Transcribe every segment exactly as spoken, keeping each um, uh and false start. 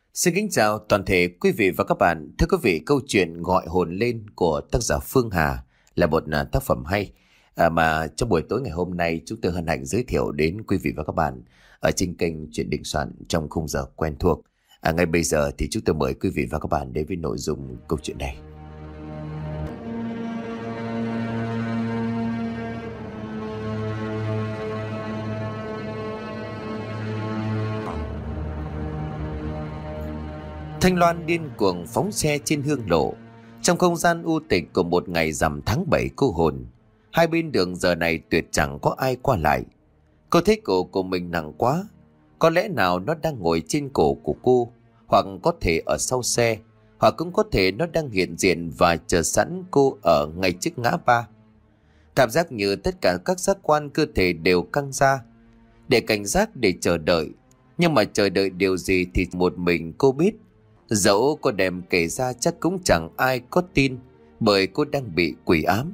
Xin kính chào toàn thể quý vị và các bạn. Thưa quý vị, câu chuyện Gọi hồn lên của tác giả Phương Hà là một à, tác phẩm hay à, mà trong buổi tối ngày hôm nay chúng tôi hân hạnh giới thiệu đến quý vị và các bạn ở trên kênh Chuyện Đình Soạn trong khung giờ quen thuộc. À, ngay bây giờ thì chúng tôi mời quý vị và các bạn đến với nội dung câu chuyện này. Thanh Loan điên cuồng phóng xe trên hương lộ. Trong không gian u tịch của một ngày rằm tháng bảy cô hồn, hai bên đường giờ này tuyệt chẳng có ai qua lại. Cô thấy cổ của mình nặng quá. Có lẽ nào nó đang ngồi trên cổ của cô, hoặc có thể ở sau xe, hoặc cũng có thể nó đang hiện diện và chờ sẵn cô ở ngay trước ngã ba. Cảm giác như tất cả các giác quan cơ thể đều căng ra, để cảnh giác, để chờ đợi. Nhưng mà chờ đợi điều gì thì một mình cô biết. Dẫu cô đem kể ra chắc cũng chẳng ai có tin, bởi cô đang bị quỷ ám.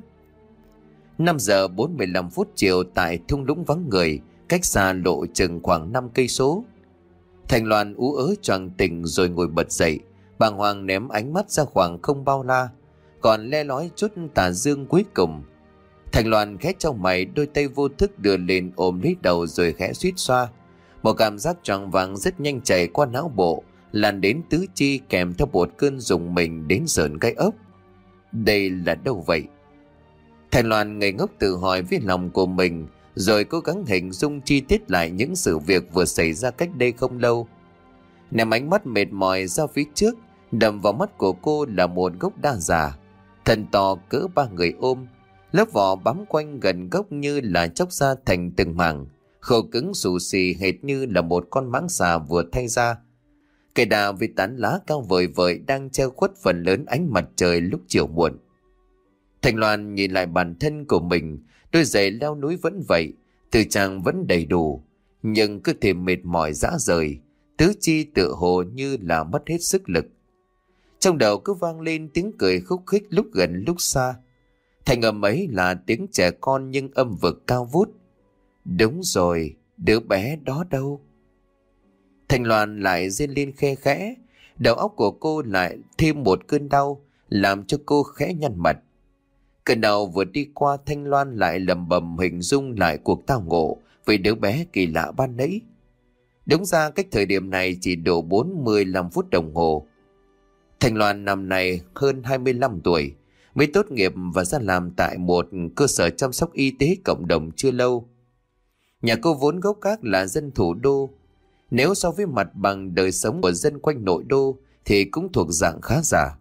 Năm giờ bốn mươi lăm phút chiều tại thung lũng vắng người, cách xa lộ chừng khoảng năm cây số. Thành Loan ú ớ choàng tỉnh rồi ngồi bật dậy, bàng hoàng ném ánh mắt ra khoảng không bao la, còn le lói chút tà dương cuối cùng. Thành Loan khẽ trong mày, đôi tay vô thức đưa lên ôm lấy đầu rồi khẽ suýt xoa. Một cảm giác choáng váng rất nhanh chảy qua não bộ, lan đến tứ chi kèm theo một cơn rùng mình đến sởn gai ốc. Đây là đâu vậy? Thành Loan ngây ngốc tự hỏi với lòng của mình, rồi cố gắng hình dung chi tiết lại những sự việc vừa xảy ra cách đây không lâu. Ném ánh mắt mệt mỏi ra phía trước, đầm vào mắt của cô là một gốc đa già, thân to cỡ ba người ôm, lớp vỏ bám quanh gần gốc như là chóc ra thành từng mảng, khô cứng xù xì hệt như là một con mãng xà vừa thay ra. Cây đà với tán lá cao vời vợi đang che khuất phần lớn ánh mặt trời lúc chiều muộn. Thành Loan nhìn lại bản thân của mình, đôi giày leo núi vẫn vậy, tư trang vẫn đầy đủ, nhưng cơ thể mệt mỏi rã rời, tứ chi tựa hồ như là mất hết sức lực. Trong đầu cứ vang lên tiếng cười khúc khích lúc gần lúc xa. Thành âm ấy là tiếng trẻ con nhưng âm vực cao vút. Đúng rồi, đứa bé đó đâu? Thành Loan lại rên lên khe khẽ, đầu óc của cô lại thêm một cơn đau, làm cho cô khẽ nhăn mặt. Cơn đau vừa đi qua, Thanh Loan lại lầm bầm hình dung lại cuộc tao ngộ với đứa bé kỳ lạ ban nãy. Đúng ra cách thời điểm này chỉ độ bốn mươi lăm phút đồng hồ. Thành Loan năm nay hơn hai mươi lăm tuổi, mới tốt nghiệp và ra làm tại một cơ sở chăm sóc y tế cộng đồng chưa lâu. Nhà cô vốn gốc gác là dân thủ đô. Nếu so với mặt bằng đời sống của dân quanh nội đô thì cũng thuộc dạng khá giả.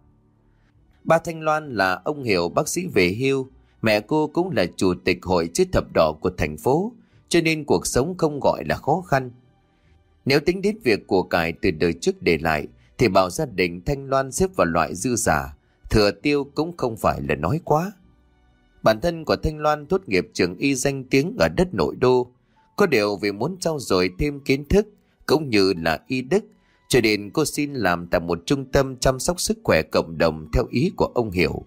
Ba Thanh Loan là ông Hiểu, bác sĩ về hưu, mẹ cô cũng là chủ tịch hội chữ thập đỏ của thành phố, cho nên cuộc sống không gọi là khó khăn. Nếu tính đến việc của cải từ đời trước để lại thì bảo gia đình Thanh Loan xếp vào loại dư giả, thừa tiêu cũng không phải là nói quá. Bản thân của Thanh Loan tốt nghiệp trường y danh tiếng ở đất nội đô, có điều vì muốn trau dồi thêm kiến thức cũng như là y đức, cho nên cô xin làm tại một trung tâm chăm sóc sức khỏe cộng đồng theo ý của ông Hiểu.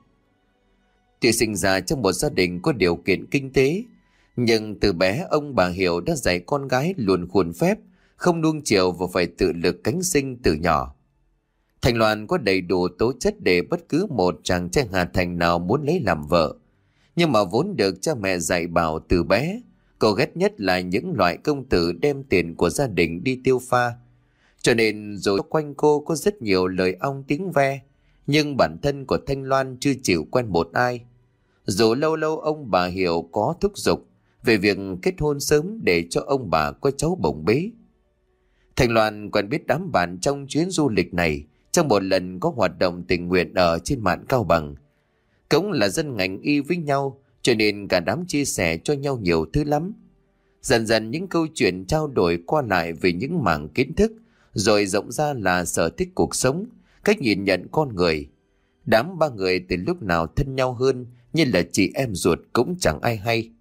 Tuy sinh ra trong một gia đình có điều kiện kinh tế, nhưng từ bé ông bà Hiểu đã dạy con gái luôn khuôn phép, không nuông chiều và phải tự lực cánh sinh từ nhỏ. Thành Loan có đầy đủ tố chất để bất cứ một chàng trai Hà Thành nào muốn lấy làm vợ, nhưng mà vốn được cha mẹ dạy bảo từ bé. Cô ghét nhất là những loại công tử đem tiền của gia đình đi tiêu pha. Cho nên dù quanh cô có rất nhiều lời ong tiếng ve, nhưng bản thân của Thanh Loan chưa chịu quen một ai. Dù lâu lâu ông bà Hiểu có thúc giục về việc kết hôn sớm để cho ông bà có cháu bồng bế. Thanh Loan quen biết đám bạn trong chuyến du lịch này trong một lần có hoạt động tình nguyện ở trên mạn Cao Bằng. Cũng là dân ngành y với nhau, cho nên cả đám chia sẻ cho nhau nhiều thứ lắm. Dần dần những câu chuyện trao đổi qua lại về những mảng kiến thức, rồi rộng ra là sở thích cuộc sống, cách nhìn nhận con người. Đám ba người từ lúc nào thân nhau hơn, như là chị em ruột cũng chẳng ai hay.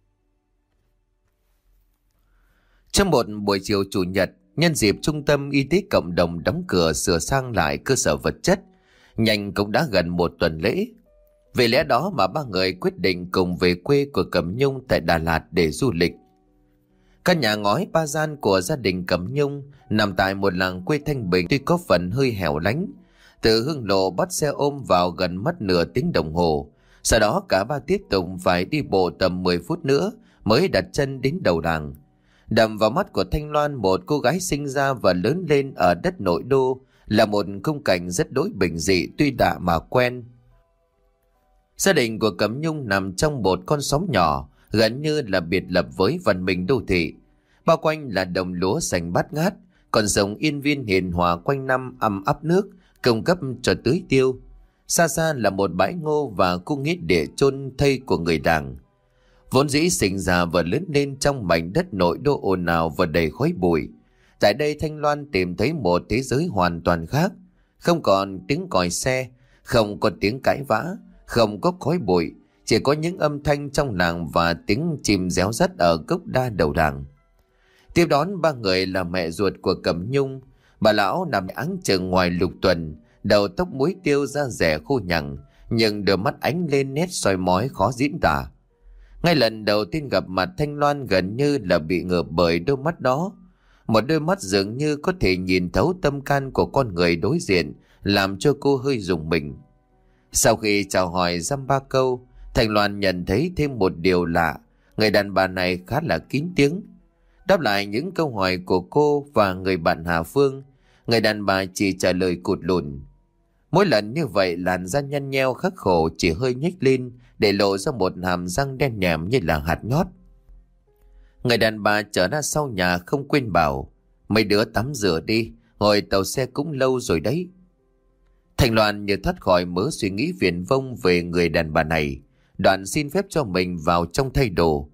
Trong một buổi chiều chủ nhật, nhân dịp trung tâm y tế cộng đồng đóng cửa sửa sang lại cơ sở vật chất, nhanh cũng đã gần một tuần lễ. Vì lẽ đó mà ba người quyết định cùng về quê của Cẩm Nhung tại Đà Lạt để du lịch. Căn nhà ngói ba gian của gia đình Cẩm Nhung nằm tại một làng quê thanh bình, tuy có phần hơi hẻo lánh. Từ Hương Lộ bắt xe ôm vào gần mất nửa tiếng đồng hồ. Sau đó cả ba tiếp tục phải đi bộ tầm mười phút nữa mới đặt chân đến đầu làng. Đập vào mắt của Thanh Loan, một cô gái sinh ra và lớn lên ở đất nội đô, là một khung cảnh rất đối bình dị tuy lạ mà quen. Gia đình của Cẩm Nhung nằm trong một con xóm nhỏ, gần như là biệt lập với văn minh đô thị. Bao quanh là đồng lúa xanh bát ngát, còn sông yên viên hiền hòa quanh năm âm ấp nước, cung cấp cho tưới tiêu. Xa xa là một bãi ngô và khu nghĩa địa chôn thây của người làng. Vốn dĩ sinh ra và lớn lên trong mảnh đất nội đô ồn ào và đầy khói bụi. Tại đây Thanh Loan tìm thấy một thế giới hoàn toàn khác. Không còn tiếng còi xe, không có tiếng cãi vã, không có khói bụi, chỉ có những âm thanh trong làng và tiếng chim réo rắt ở gốc đa đầu làng. Tiếp đón ba người là mẹ ruột của Cẩm Nhung. Bà lão nằm áng chừng ngoài lục tuần, đầu tóc muối tiêu, da dẻ khô nhằng, nhưng đôi mắt ánh lên nét soi mói khó diễn tả. Ngay lần đầu tiên gặp mặt, Thanh Loan gần như là bị ngợp bởi đôi mắt đó. Một đôi mắt dường như có thể nhìn thấu tâm can của con người đối diện, làm cho cô hơi rùng mình. Sau khi chào hỏi dăm ba câu, Thanh Loan nhận thấy thêm một điều lạ. Người đàn bà này khá là kín tiếng. Đáp lại những câu hỏi của cô và người bạn Hà Phương, người đàn bà chỉ trả lời cụt lùn. Mỗi lần như vậy, làn da nhăn nheo khắc khổ chỉ hơi nhếch lên để lộ ra một hàm răng đen nhèm như là hạt nhót. Người đàn bà trở ra sau nhà không quên bảo: mấy đứa tắm rửa đi, ngồi tàu xe cũng lâu rồi đấy. Thành Loan như thoát khỏi mớ suy nghĩ viển vông về người đàn bà này, đoạn xin phép cho mình vào trong thay đồ.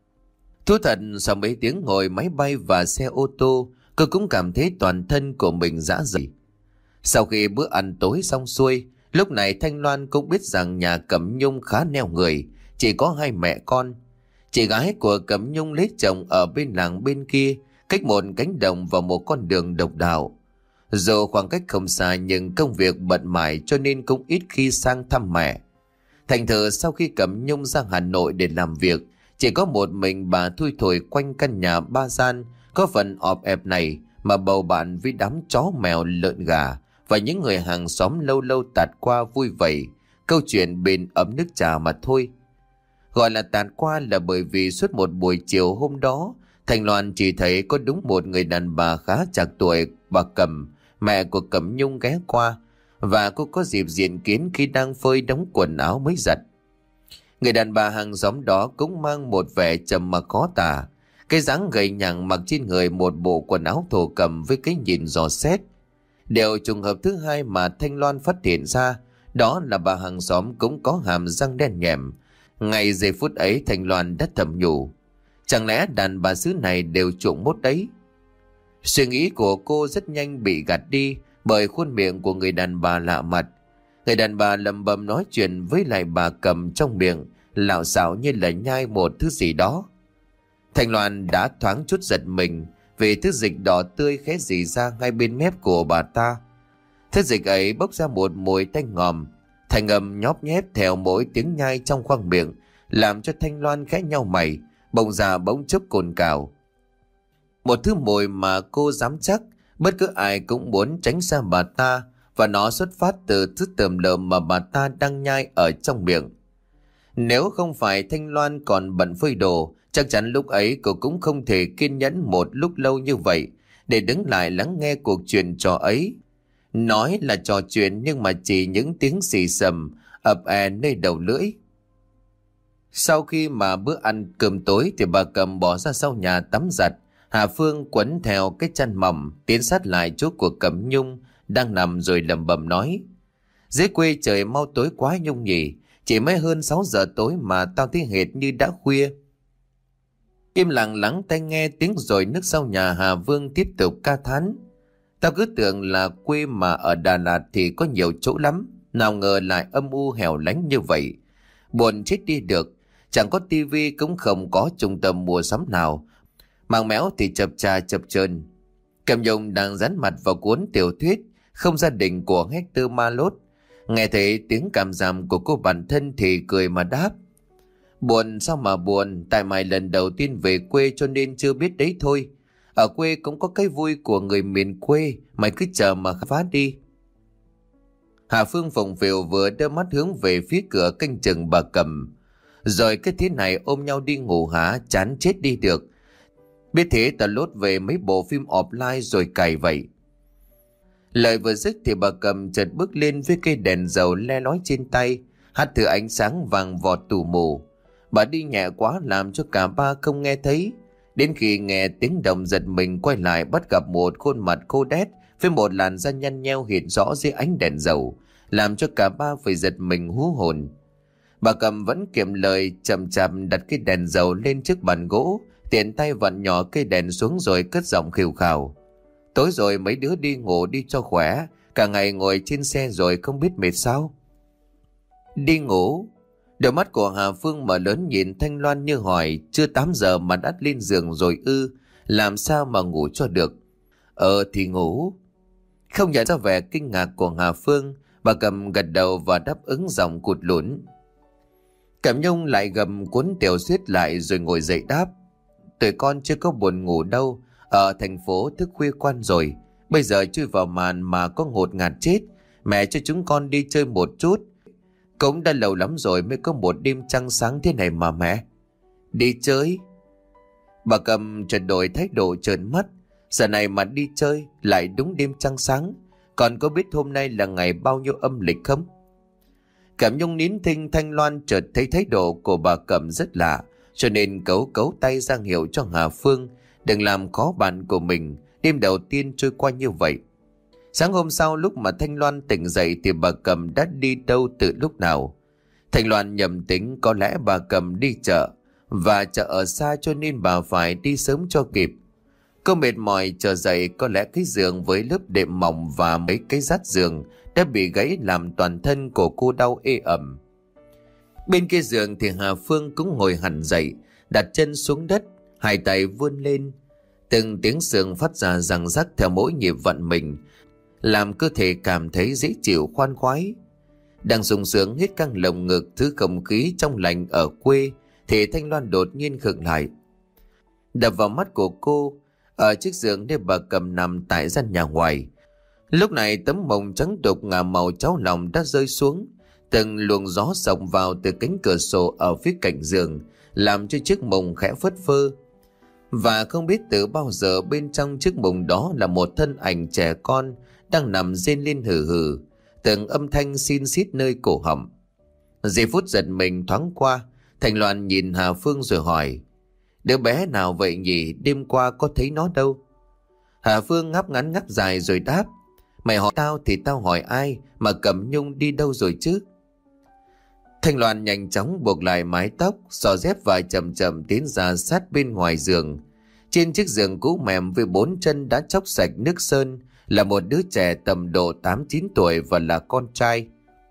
Thú thật, sau mấy tiếng ngồi máy bay và xe ô tô, cô cũng cảm thấy toàn thân của mình rã rời. Sau khi bữa ăn tối xong xuôi, lúc này Thanh Loan cũng biết rằng nhà Cẩm Nhung khá neo người, chỉ có hai mẹ con. Chị gái của Cẩm Nhung lấy chồng ở bên làng bên kia, cách một cánh đồng và một con đường độc đạo. Dù khoảng cách không xa nhưng công việc bận mải cho nên cũng ít khi sang thăm mẹ. Thành thử sau khi Cẩm Nhung ra Hà Nội để làm việc, chỉ có một mình bà thui thổi quanh căn nhà ba gian có phần ọp ẹp này mà bầu bạn với đám chó mèo lợn gà và những người hàng xóm lâu lâu tạt qua vui vầy câu chuyện bên ấm nước trà mà thôi. Gọi là tạt qua là bởi vì suốt một buổi chiều hôm đó, Thành Loan chỉ thấy có đúng một người đàn bà khá chạc tuổi, bà Cẩm, mẹ của Cẩm Nhung ghé qua, và cô có dịp diện kiến khi đang phơi đống quần áo mới giặt. Người đàn bà hàng xóm đó cũng mang một vẻ trầm mặc khó tả, cái dáng gầy nhẳng, mặc trên người một bộ quần áo thổ cẩm với cái nhìn dò xét. Điều trùng hợp thứ hai mà Thanh Loan phát hiện ra đó là bà hàng xóm cũng có hàm răng đen nhèm. Ngay giây phút ấy Thanh Loan đã thầm nhủ, chẳng lẽ đàn bà xứ này đều trộm mốt đấy? Suy nghĩ của cô rất nhanh bị gạt đi bởi khuôn miệng của người đàn bà lạ mặt. Người đàn bà lẩm bẩm nói chuyện với lại bà Cẩm trong miệng, lạo xạo như là nhai một thứ gì đó. Thanh Loan đã thoáng chút giật mình vì thứ dịch đỏ tươi khẽ rỉ ra ngay bên mép của bà ta. Thứ dịch ấy bốc ra một mùi tanh ngòm, thành âm nhóp nhép theo mỗi tiếng nhai trong khoang miệng, làm cho Thanh Loan khẽ nhau mày, bỗng già bỗng chốc cồn cào. Một thứ mùi mà cô dám chắc bất cứ ai cũng muốn tránh xa bà ta, và nó xuất phát từ thứ tởm lợm mà bà ta đang nhai ở trong miệng. Nếu không phải Thanh Loan còn bận phơi đồ, chắc chắn lúc ấy cô cũng không thể kiên nhẫn một lúc lâu như vậy để đứng lại lắng nghe cuộc chuyện trò ấy. Nói là trò chuyện nhưng mà chỉ những tiếng xì xầm ập è nơi đầu lưỡi. Sau khi mà bữa ăn cơm tối thì bà Cẩm bỏ ra sau nhà tắm giặt. Hà Phương quấn theo cái chăn mỏng tiến sát lại chỗ của Cẩm Nhung đang nằm rồi lẩm bẩm nói: dưới quê trời mau tối quá Nhung nhỉ, chỉ mới hơn sáu giờ tối mà tao thấy hệt như đã khuya. Im lặng lắng tai nghe tiếng rồi nước sau nhà, Hà Vương tiếp tục ca thán: tao cứ tưởng là quê mà ở Đà Lạt thì có nhiều chỗ lắm, nào ngờ lại âm u hẻo lánh như vậy. Buồn chết đi được, chẳng có tivi cũng không có trung tâm mua sắm nào, màng méo thì chập chà chập chờn. Cẩm Nhung đang dán mặt vào cuốn tiểu thuyết Không gia đình của Hector Malot, nghe thấy tiếng cảm giảm của cô bản thân thì cười mà đáp: Buồn sao mà buồn, tại mày lần đầu tiên về quê cho nên chưa biết đấy thôi. Ở quê cũng có cái vui của người miền quê, mày cứ chờ mà khám phá đi. Hà Phương phồng phều vừa đưa mắt hướng về phía cửa canh chừng bà Cầm. Rồi cái thế này ôm nhau đi ngủ hả, chán chết đi được. Biết thế ta lốt về mấy bộ phim offline rồi cày vậy. Lời vừa dứt thì bà Cầm chợt bước lên với cây đèn dầu le lói trên tay, hắt thử ánh sáng vàng vọt tù mù. Bà đi nhẹ quá làm cho cả ba không nghe thấy. Đến khi nghe tiếng động giật mình quay lại, bắt gặp một khuôn mặt khô đét với một làn da nhăn nheo hiện rõ dưới ánh đèn dầu, làm cho cả ba phải giật mình hú hồn. Bà Cầm vẫn kiệm lời, chậm chạp đặt cái đèn dầu lên trước bàn gỗ, tiện tay vặn nhỏ cây đèn xuống rồi cất giọng khều khào. Tối rồi mấy đứa đi ngủ đi cho khỏe, cả ngày ngồi trên xe rồi không biết mệt sao. Đi ngủ? Đôi mắt của Hà Phương mở lớn nhìn Thanh Loan như hỏi, chưa tám giờ mà đã lên giường rồi ư, làm sao mà ngủ cho được. Ờ thì ngủ. Không nhận ra vẻ kinh ngạc của Hà Phương, bà Cầm gật đầu và đáp ứng giọng cụt lún. Cẩm Nhung lại gầm cuốn tiểu suyết lại rồi ngồi dậy đáp. Tụi con chưa có buồn ngủ đâu, ở thành phố thức khuya quan rồi, bây giờ chui vào màn mà có ngột ngạt chết. Mẹ cho chúng con đi chơi một chút. Cũng đã lâu lắm rồi mới có một đêm trăng sáng thế này mà mẹ. Đi chơi? Bà Cầm chợt đổi thái độ trợn mắt. Giờ này mà đi chơi lại đúng đêm trăng sáng. Còn có biết hôm nay là ngày bao nhiêu âm lịch không? Cẩm Nhung nín thinh. Thanh Loan chợt thấy thái độ của bà Cầm rất lạ, cho nên cấu cấu tay ra hiệu cho Hà Phương đừng làm khó bạn của mình. Đêm đầu tiên trôi qua như vậy. Sáng hôm sau lúc mà Thanh Loan tỉnh dậy thì bà Cầm đã đi đâu từ lúc nào. Thanh Loan nhầm tính có lẽ bà Cầm đi chợ, và chợ ở xa cho nên bà phải đi sớm cho kịp. Cô mệt mỏi chờ dậy, có lẽ cái giường với lớp đệm mỏng và mấy cái dát giường đã bị gãy làm toàn thân của cô đau ê ẩm. Bên kia giường thì Hà Phương cũng ngồi hẳn dậy, đặt chân xuống đất, hai tay vươn lên. Từng tiếng xương phát ra răng rắc theo mỗi nhịp vận mình, làm cơ thể cảm thấy dễ chịu khoan khoái. Đang sung sướng hết căng lồng ngực thứ không khí trong lành ở quê thì Thanh Loan đột nhiên khựng lại. Đập vào mắt của cô, ở chiếc giường nơi bà Cầm nằm tại gian nhà ngoài, lúc này tấm mồng trắng đục ngà màu cháo lòng đã rơi xuống. Từng luồng gió xộc vào từ cánh cửa sổ ở phía cạnh giường, làm cho chiếc mồng khẽ phất phơ. Và không biết từ bao giờ bên trong chiếc mồng đó là một thân ảnh trẻ con đang nằm rên lên hừ hừ, từng âm thanh xin xít nơi cổ họng. Giây phút giật mình thoáng qua, Thành Loan nhìn Hà Phương rồi hỏi, đứa bé nào vậy nhỉ, đêm qua có thấy nó đâu? Hà Phương ngáp ngắn ngáp dài rồi đáp, mày hỏi tao thì tao hỏi ai, mà Cẩm Nhung đi đâu rồi chứ? Thanh Loan nhanh chóng buộc lại mái tóc, xỏ dép và chậm chậm tiến ra sát bên ngoài giường. Trên chiếc giường cũ mềm với bốn chân đã chóc sạch nước sơn là một đứa trẻ tầm độ tám chín tuổi và là con trai.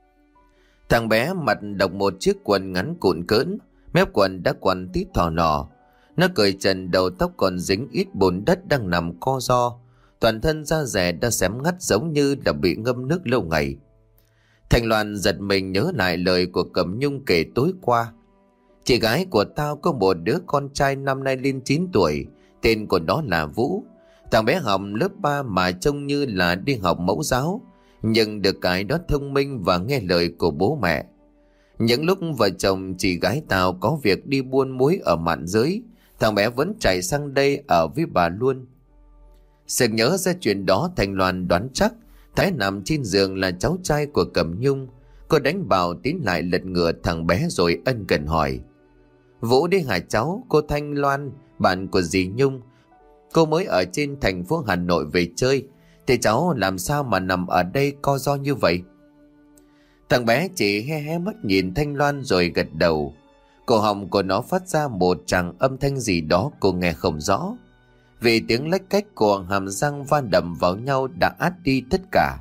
Thằng bé mặt độc một chiếc quần ngắn cụn cỡn, mép quần đã quằn tít thò lò. Nó cởi trần, đầu tóc còn dính ít bùn đất đang nằm co ro, toàn thân da dẻ đã xém ngắt giống như đã bị ngâm nước lâu ngày. Thành Loan giật mình nhớ lại lời của Cẩm Nhung kể tối qua. Chị gái của tao có một đứa con trai năm nay lên chín tuổi, tên của nó là Vũ. Thằng bé học lớp ba mà trông như là đi học mẫu giáo, nhưng được cái đó thông minh và nghe lời của bố mẹ. Những lúc vợ chồng chị gái tao có việc đi buôn muối ở mạn giới, thằng bé vẫn chạy sang đây ở với bà luôn. Sực nhớ ra chuyện đó, Thành Loan đoán chắc Thái nằm trên giường là cháu trai của Cẩm Nhung. Cô đánh bảo tiến lại lật ngửa thằng bé rồi ân cần hỏi, Vũ đi hả cháu? Cô Thanh Loan, bạn của dì Nhung. Cô mới ở trên thành phố Hà Nội về chơi, thì cháu làm sao mà nằm ở đây co ro như vậy? Thằng bé chỉ hé hé mắt nhìn Thanh Loan rồi gật đầu. Cổ họng của nó phát ra một tràng âm thanh gì đó cô nghe không rõ, vì tiếng lách cách của hàm răng va đập vào nhau đã át đi tất cả.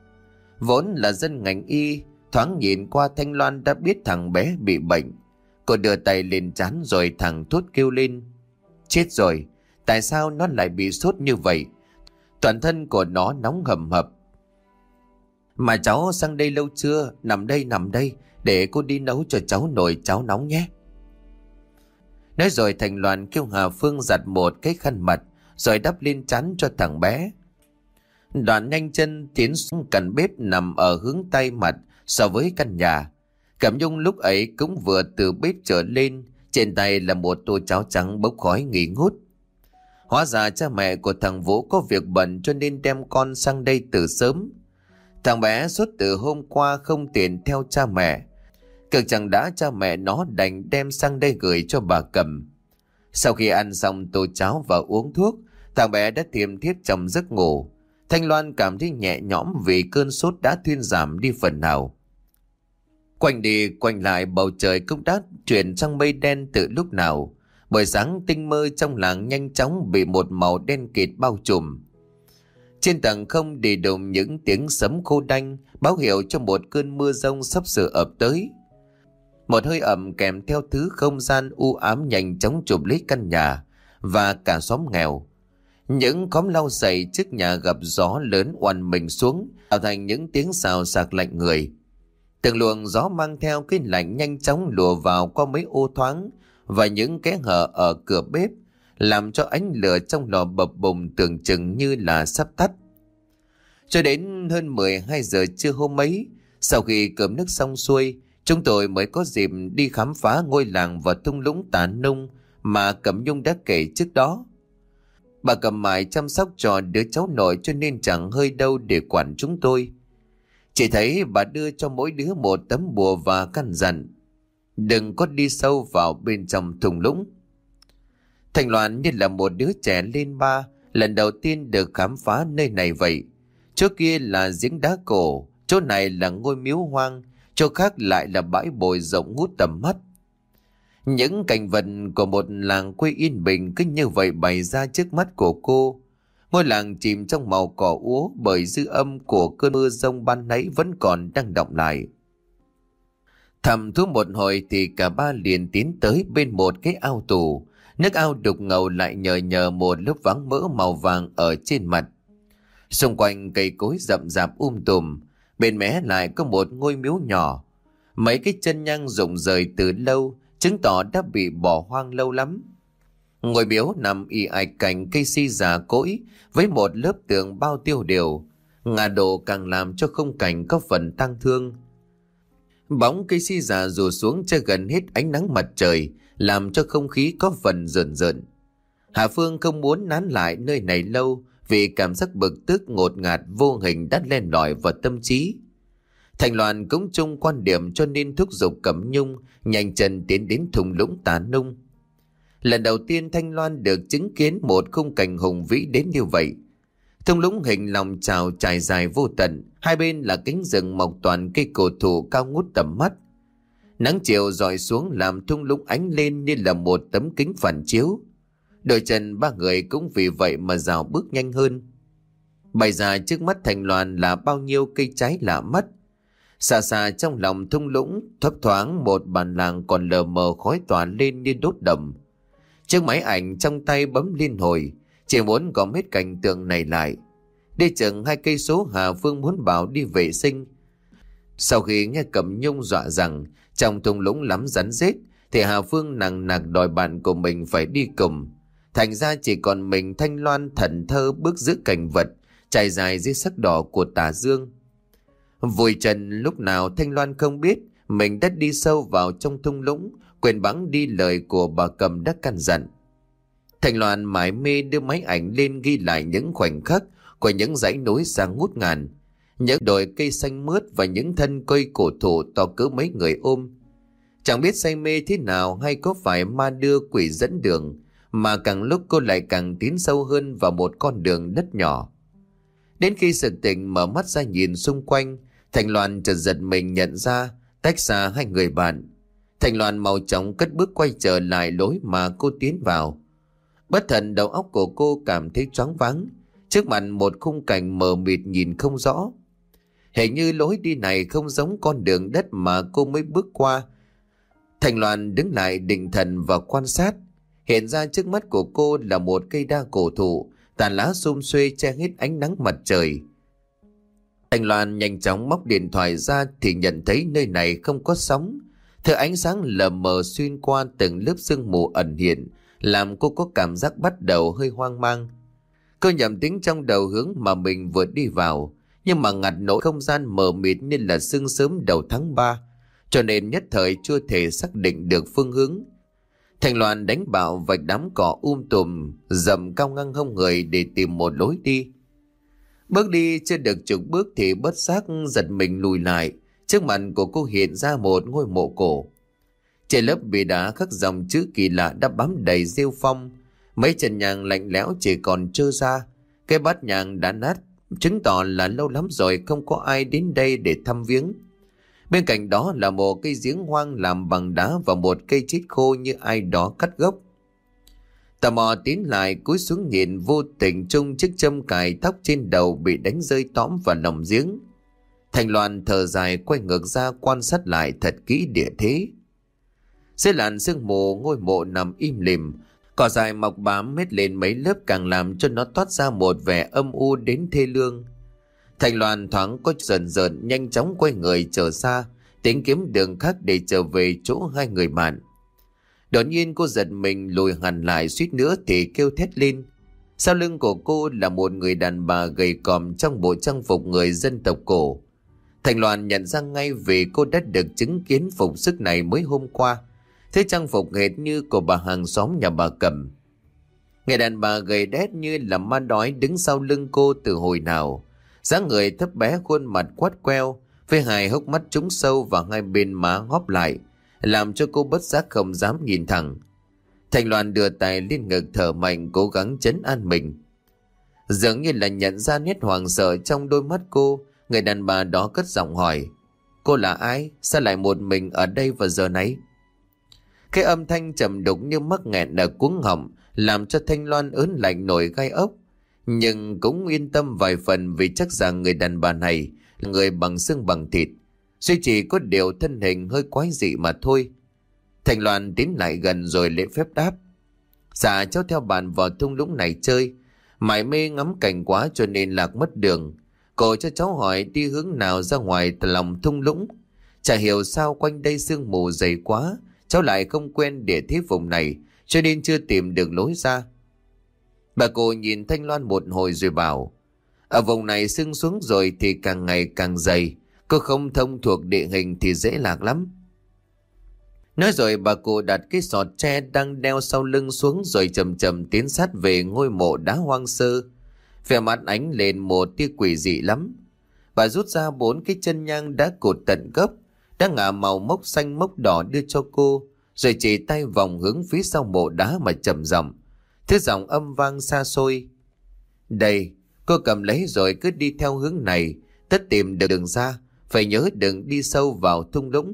Vốn là dân ngành y, thoáng nhìn qua Thanh Loan đã biết thằng bé bị bệnh. Cô đưa tay lên trán rồi thằng thốt kêu lên, chết rồi, tại sao nó lại bị sốt như vậy? Toàn thân của nó nóng hầm hập. Mà cháu sang đây lâu chưa? Nằm đây nằm đây, để cô đi nấu cho cháu nồi cháo nóng nhé. Nói rồi Thành Loan kêu Hà Phương giặt một cái khăn mặt rồi đắp lên trán cho thằng bé. Đoạn nhanh chân tiến xuống căn bếp nằm ở hướng tây mặt so với căn nhà. Cẩm Nhung lúc ấy cũng vừa từ bếp trở lên, trên tay là một tô cháo trắng bốc khói nghi ngút. Hóa ra cha mẹ của thằng Vũ có việc bận cho nên đem con sang đây từ sớm. Thằng bé suốt từ hôm qua không tiền theo cha mẹ. Cực chẳng đã cha mẹ nó đành đem sang đây gửi cho bà Cẩm. Sau khi ăn xong tô cháo và uống thuốc, thằng bé đã thiêm thiếp trong giấc ngủ. Thanh Loan cảm thấy nhẹ nhõm vì cơn sốt đã thuyên giảm đi phần nào. Quanh đi quanh lại bầu trời cũng đã chuyển sang mây đen từ lúc nào. Buổi sáng tinh mơ trong làng nhanh chóng bị một màu đen kịt bao trùm. Trên tầng không đi đùng những tiếng sấm khô đanh báo hiệu cho một cơn mưa giông sắp sửa ập tới. Một hơi ẩm kèm theo thứ không gian u ám nhanh chóng chụp lấy căn nhà và cả xóm nghèo. Những khóm lau sậy trước nhà gặp gió lớn oằn mình xuống, tạo thành những tiếng xào xạc lạnh người. Từng luồng gió mang theo cái lạnh nhanh chóng lùa vào qua mấy ô thoáng và những kẽ hở ở cửa bếp, làm cho ánh lửa trong lò bập bùng tưởng chừng như là sắp tắt. Cho đến hơn mười hai giờ trưa hôm ấy, sau khi cơm nước xong xuôi, chúng tôi mới có dịp đi khám phá ngôi làng và thung lũng Tà Nung mà Cẩm Nhung đã kể trước đó. Bà Cẩm mải chăm sóc cho đứa cháu nội cho nên chẳng hơi đâu để quản chúng tôi. Chỉ thấy bà đưa cho mỗi đứa một tấm bùa và căn dặn: đừng có đi sâu vào bên trong thung lũng. Thành Loan như là một đứa trẻ lên ba, lần đầu tiên được khám phá nơi này vậy. Chỗ kia là giếng đá cổ, chỗ này là ngôi miếu hoang, chỗ khác lại là bãi bồi rộng ngút tầm mắt. Những cảnh vật của một làng quê yên bình cứ như vậy bày ra trước mắt của cô. Ngôi làng chìm trong màu cỏ úa bởi dư âm của cơn mưa giông ban nãy vẫn còn đang đọng lại. Thầm thú một hồi thì cả ba liền tiến tới bên một cái ao tù. Nước ao đục ngầu lại nhờ nhờ một lớp váng mỡ màu vàng ở trên mặt. Xung quanh cây cối rậm rạp um tùm, bên mé lại có một ngôi miếu nhỏ. Mấy cái chân nhang rụng rời từ lâu, chứng tỏ đã bị bỏ hoang lâu lắm. Ngôi miếu nằm ì ạch cạnh cây si già cỗi với một lớp tường bao tiêu đều. Ngả đổ càng làm cho khung cảnh có phần tang thương. Bóng cây si già rủ xuống che gần hết ánh nắng mặt trời, làm cho không khí có phần rợn rợn. Hà Phương không muốn nán lại nơi này lâu vì cảm giác bực tức ngột ngạt vô hình đã len lỏi vào tâm trí. Thành Loan cũng chung quan điểm cho nên thúc giục Cẩm Nhung nhanh chân tiến đến thung lũng Tà Nung. Lần đầu tiên Thanh Loan được chứng kiến một khung cảnh hùng vĩ đến như vậy. Thung lũng hình lòng trào trải dài vô tận, hai bên là cánh rừng mọc toàn cây cổ thụ cao ngút tầm mắt. Nắng chiều rọi xuống làm thung lũng ánh lên như là một tấm kính phản chiếu. Đôi chân ba người cũng vì vậy mà dạo bước nhanh hơn. Bày ra trước mắt Thành Loan là bao nhiêu cây trái lạ mắt. Xa xa trong lòng thung lũng thấp thoáng một bản làng còn lờ mờ khói tỏa lên như đốt đầm. Chiếc máy ảnh trong tay bấm liên hồi, chỉ muốn gom hết cảnh tượng này lại. Đi chừng hai cây số Hà Phương muốn bảo đi vệ sinh. Sau khi nghe Cẩm Nhung dọa rằng trong thung lũng lắm rắn rết, thì Hà Phương nặng nặc đòi bạn của mình phải đi cùng. Thành ra chỉ còn mình Thanh Loan thẫn thơ bước giữa cảnh vật trải dài dưới sắc đỏ của tà dương. Vùi chân lúc nào Thanh Loan không biết mình đã đi sâu vào trong thung lũng, quên bẵng đi lời của bà Cẩm đã căn dặn. Thanh Loan mải mê đưa máy ảnh lên ghi lại những khoảnh khắc của những dãy núi xa ngút ngàn, những đồi cây xanh mướt và những thân cây cổ thụ to cỡ mấy người ôm. Chẳng biết say mê thế nào hay có phải ma đưa quỷ dẫn đường, mà càng lúc cô lại càng tiến sâu hơn vào một con đường đất nhỏ. Đến khi sực tỉnh mở mắt ra nhìn xung quanh, Thành Loan chợt giật mình nhận ra tách xa hai người bạn. Thành Loan mau chóng cất bước quay trở lại lối mà cô tiến vào. Bất thần đầu óc của cô cảm thấy choáng váng, trước mặt một khung cảnh mờ mịt nhìn không rõ. Hình như lối đi này không giống con đường đất mà cô mới bước qua. Thành Loan đứng lại định thần và quan sát. Hiện ra trước mắt của cô là một cây đa cổ thụ, tàn lá xum xuê che hết ánh nắng mặt trời. Thành Loan nhanh chóng móc điện thoại ra thì nhận thấy nơi này không có sóng. Thứ ánh sáng lờ mờ xuyên qua từng lớp sương mù ẩn hiện, làm cô có cảm giác bắt đầu hơi hoang mang. Cô nhầm tính trong đầu hướng mà mình vừa đi vào, nhưng mà ngặt nỗi không gian mờ mịt nên là sương sớm đầu tháng ba, cho nên nhất thời chưa thể xác định được phương hướng. Thành Loan đánh bạo vạch đám cỏ um tùm rậm cao ngang hông người để tìm một lối đi. Bước đi chưa được chục bước thì bất giác giật mình lùi lại. Trước mặt của cô hiện ra một ngôi mộ cổ. Trên lớp bìa đá khắc dòng chữ kỳ lạ đã bám đầy rêu phong. Mấy chân nhang lạnh lẽo chỉ còn trơ ra. Cái bát nhang đã nát, chứng tỏ là lâu lắm rồi không có ai đến đây để thăm viếng. Bên cạnh đó là một cây giếng hoang làm bằng đá và một cây chít khô như ai đó cắt gốc. Tò mò tiến lại cúi xuống nhìn, vô tình trông chiếc châm cài tóc trên đầu bị đánh rơi tõm vào lòng giếng. Thành Loan thở dài quay ngược ra quan sát lại thật kỹ địa thế. Dưới làn sương mù ngôi mộ nằm im lìm, cỏ dài mọc bám hết lên mấy lớp càng làm cho nó toát ra một vẻ âm u đến thê lương. Thành Loan thoáng có dần dần nhanh chóng quay người trở xa, tính kiếm đường khác để trở về chỗ hai người bạn. Đột nhiên cô giật mình lùi hẳn lại, suýt nữa thì kêu thét lên. Sau lưng của cô là một người đàn bà gầy còm trong bộ trang phục người dân tộc cổ. Thành Loan nhận ra ngay vì cô đã được chứng kiến phục sức này mới hôm qua. Thế trang phục hệt như của bà hàng xóm nhà bà Cẩm. Người đàn bà gầy đét như là ma đói đứng sau lưng cô từ hồi nào. Dáng người thấp bé, khuôn mặt quắt queo với hai hốc mắt trũng sâu và hai bên má hóp lại, làm cho cô bất giác không dám nhìn thẳng. Thành Loan đưa tay lên ngực thở mạnh, cố gắng trấn an mình. Dường như là nhận ra nét hoảng sợ trong đôi mắt cô, người đàn bà đó cất giọng hỏi: cô là ai? Sao lại một mình ở đây vào giờ này? Cái âm thanh trầm đục như mắc nghẹn ở cuống họng làm cho Thanh Loan ớn lạnh nổi gai ốc, nhưng cũng yên tâm vài phần vì chắc rằng người đàn bà này là người bằng xương bằng thịt, duy chỉ có điều thân hình hơi quái dị mà thôi. Thành Loan tiến lại gần rồi lễ phép đáp: dạ cháu theo bạn vào thung lũng này chơi, mải mê ngắm cảnh quá cho nên lạc mất đường. Cô cho cháu hỏi đi hướng nào ra ngoài lòng thung lũng. Chả hiểu sao quanh đây sương mù dày quá, cháu lại không quen địa thế vùng này cho nên chưa tìm được lối ra. Bà cô nhìn Thanh Loan một hồi rồi bảo: ở vùng này sương xuống rồi thì càng ngày càng dày, cô không thông thuộc địa hình thì dễ lạc lắm. Nói rồi bà cô đặt cái sọt tre đang đeo sau lưng xuống rồi chậm chậm tiến sát về ngôi mộ đá hoang sơ. Vẻ mặt ánh lên một tia quỷ dị lắm. Bà rút ra bốn cái chân nhang đã cột tận gốc, đã ngả màu mốc xanh mốc đỏ đưa cho cô, rồi chỉ tay vòng hướng phía sau mộ đá mà trầm giọng, thứ giọng âm vang xa xôi: đây, cô cầm lấy rồi cứ đi theo hướng này, tất tìm được đường ra, phải nhớ đừng đi sâu vào thung lũng.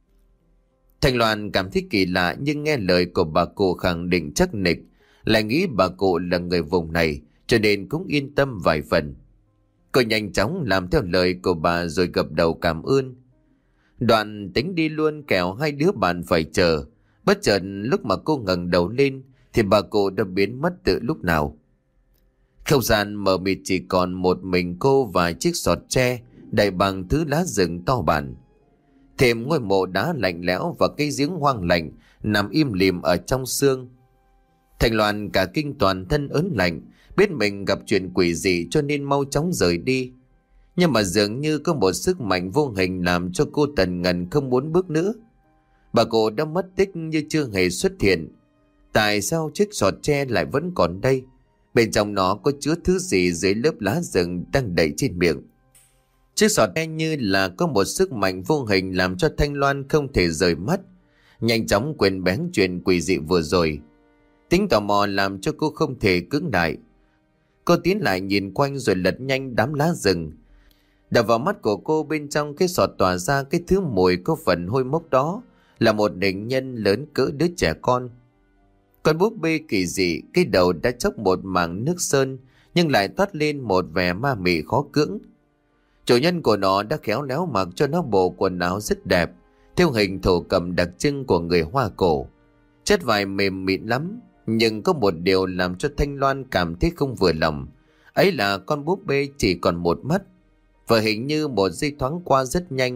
Thành Loan cảm thấy kỳ lạ nhưng nghe lời của bà cụ khẳng định chắc nịch, lại nghĩ bà cụ là người vùng này cho nên cũng yên tâm vài phần. Cô nhanh chóng làm theo lời của bà rồi gật đầu cảm ơn. Đoạn tính đi luôn kẻo hai đứa bạn phải chờ. Bất chợt lúc mà cô ngẩng đầu lên thì bà cụ đã biến mất từ lúc nào. Không gian mờ mịt chỉ còn một mình cô và chiếc sọt tre đầy bằng thứ lá rừng to bản. Thêm ngôi mộ đá lạnh lẽo và cây giếng hoang lạnh nằm im lìm ở trong sương. Thành Loan cả kinh toàn thân ớn lạnh, biết mình gặp chuyện quỷ dị cho nên mau chóng rời đi. Nhưng mà dường như có một sức mạnh vô hình làm cho cô tần ngần không muốn bước nữa. Bà cụ đã mất tích như chưa hề xuất hiện. Tại sao chiếc sọt tre lại vẫn còn đây? Bên trong nó có chứa thứ gì dưới lớp lá rừng đang đậy trên miệng? Chiếc sọt tre như là có một sức mạnh vô hình làm cho Thanh Loan không thể rời mắt, nhanh chóng quên bén chuyện quỷ dị vừa rồi. Tính tò mò làm cho cô không thể cưỡng lại. Cô tiến lại nhìn quanh rồi lật nhanh đám lá rừng. Đập vào mắt của cô bên trong cái sọt tỏa ra cái thứ mùi có phần hôi mốc đó là một hình nhân lớn cỡ đứa trẻ con. Con búp bê kỳ dị, cái đầu đã chốc một mảng nước sơn nhưng lại toát lên một vẻ ma mị khó cưỡng. Chủ nhân của nó đã khéo léo mặc cho nó bộ quần áo rất đẹp, theo hình thổ cẩm đặc trưng của người Hoa cổ. Chất vải mềm mịn lắm, nhưng có một điều làm cho Thanh Loan cảm thấy không vừa lòng. Ấy là con búp bê chỉ còn một mắt, và hình như một giây thoáng qua rất nhanh,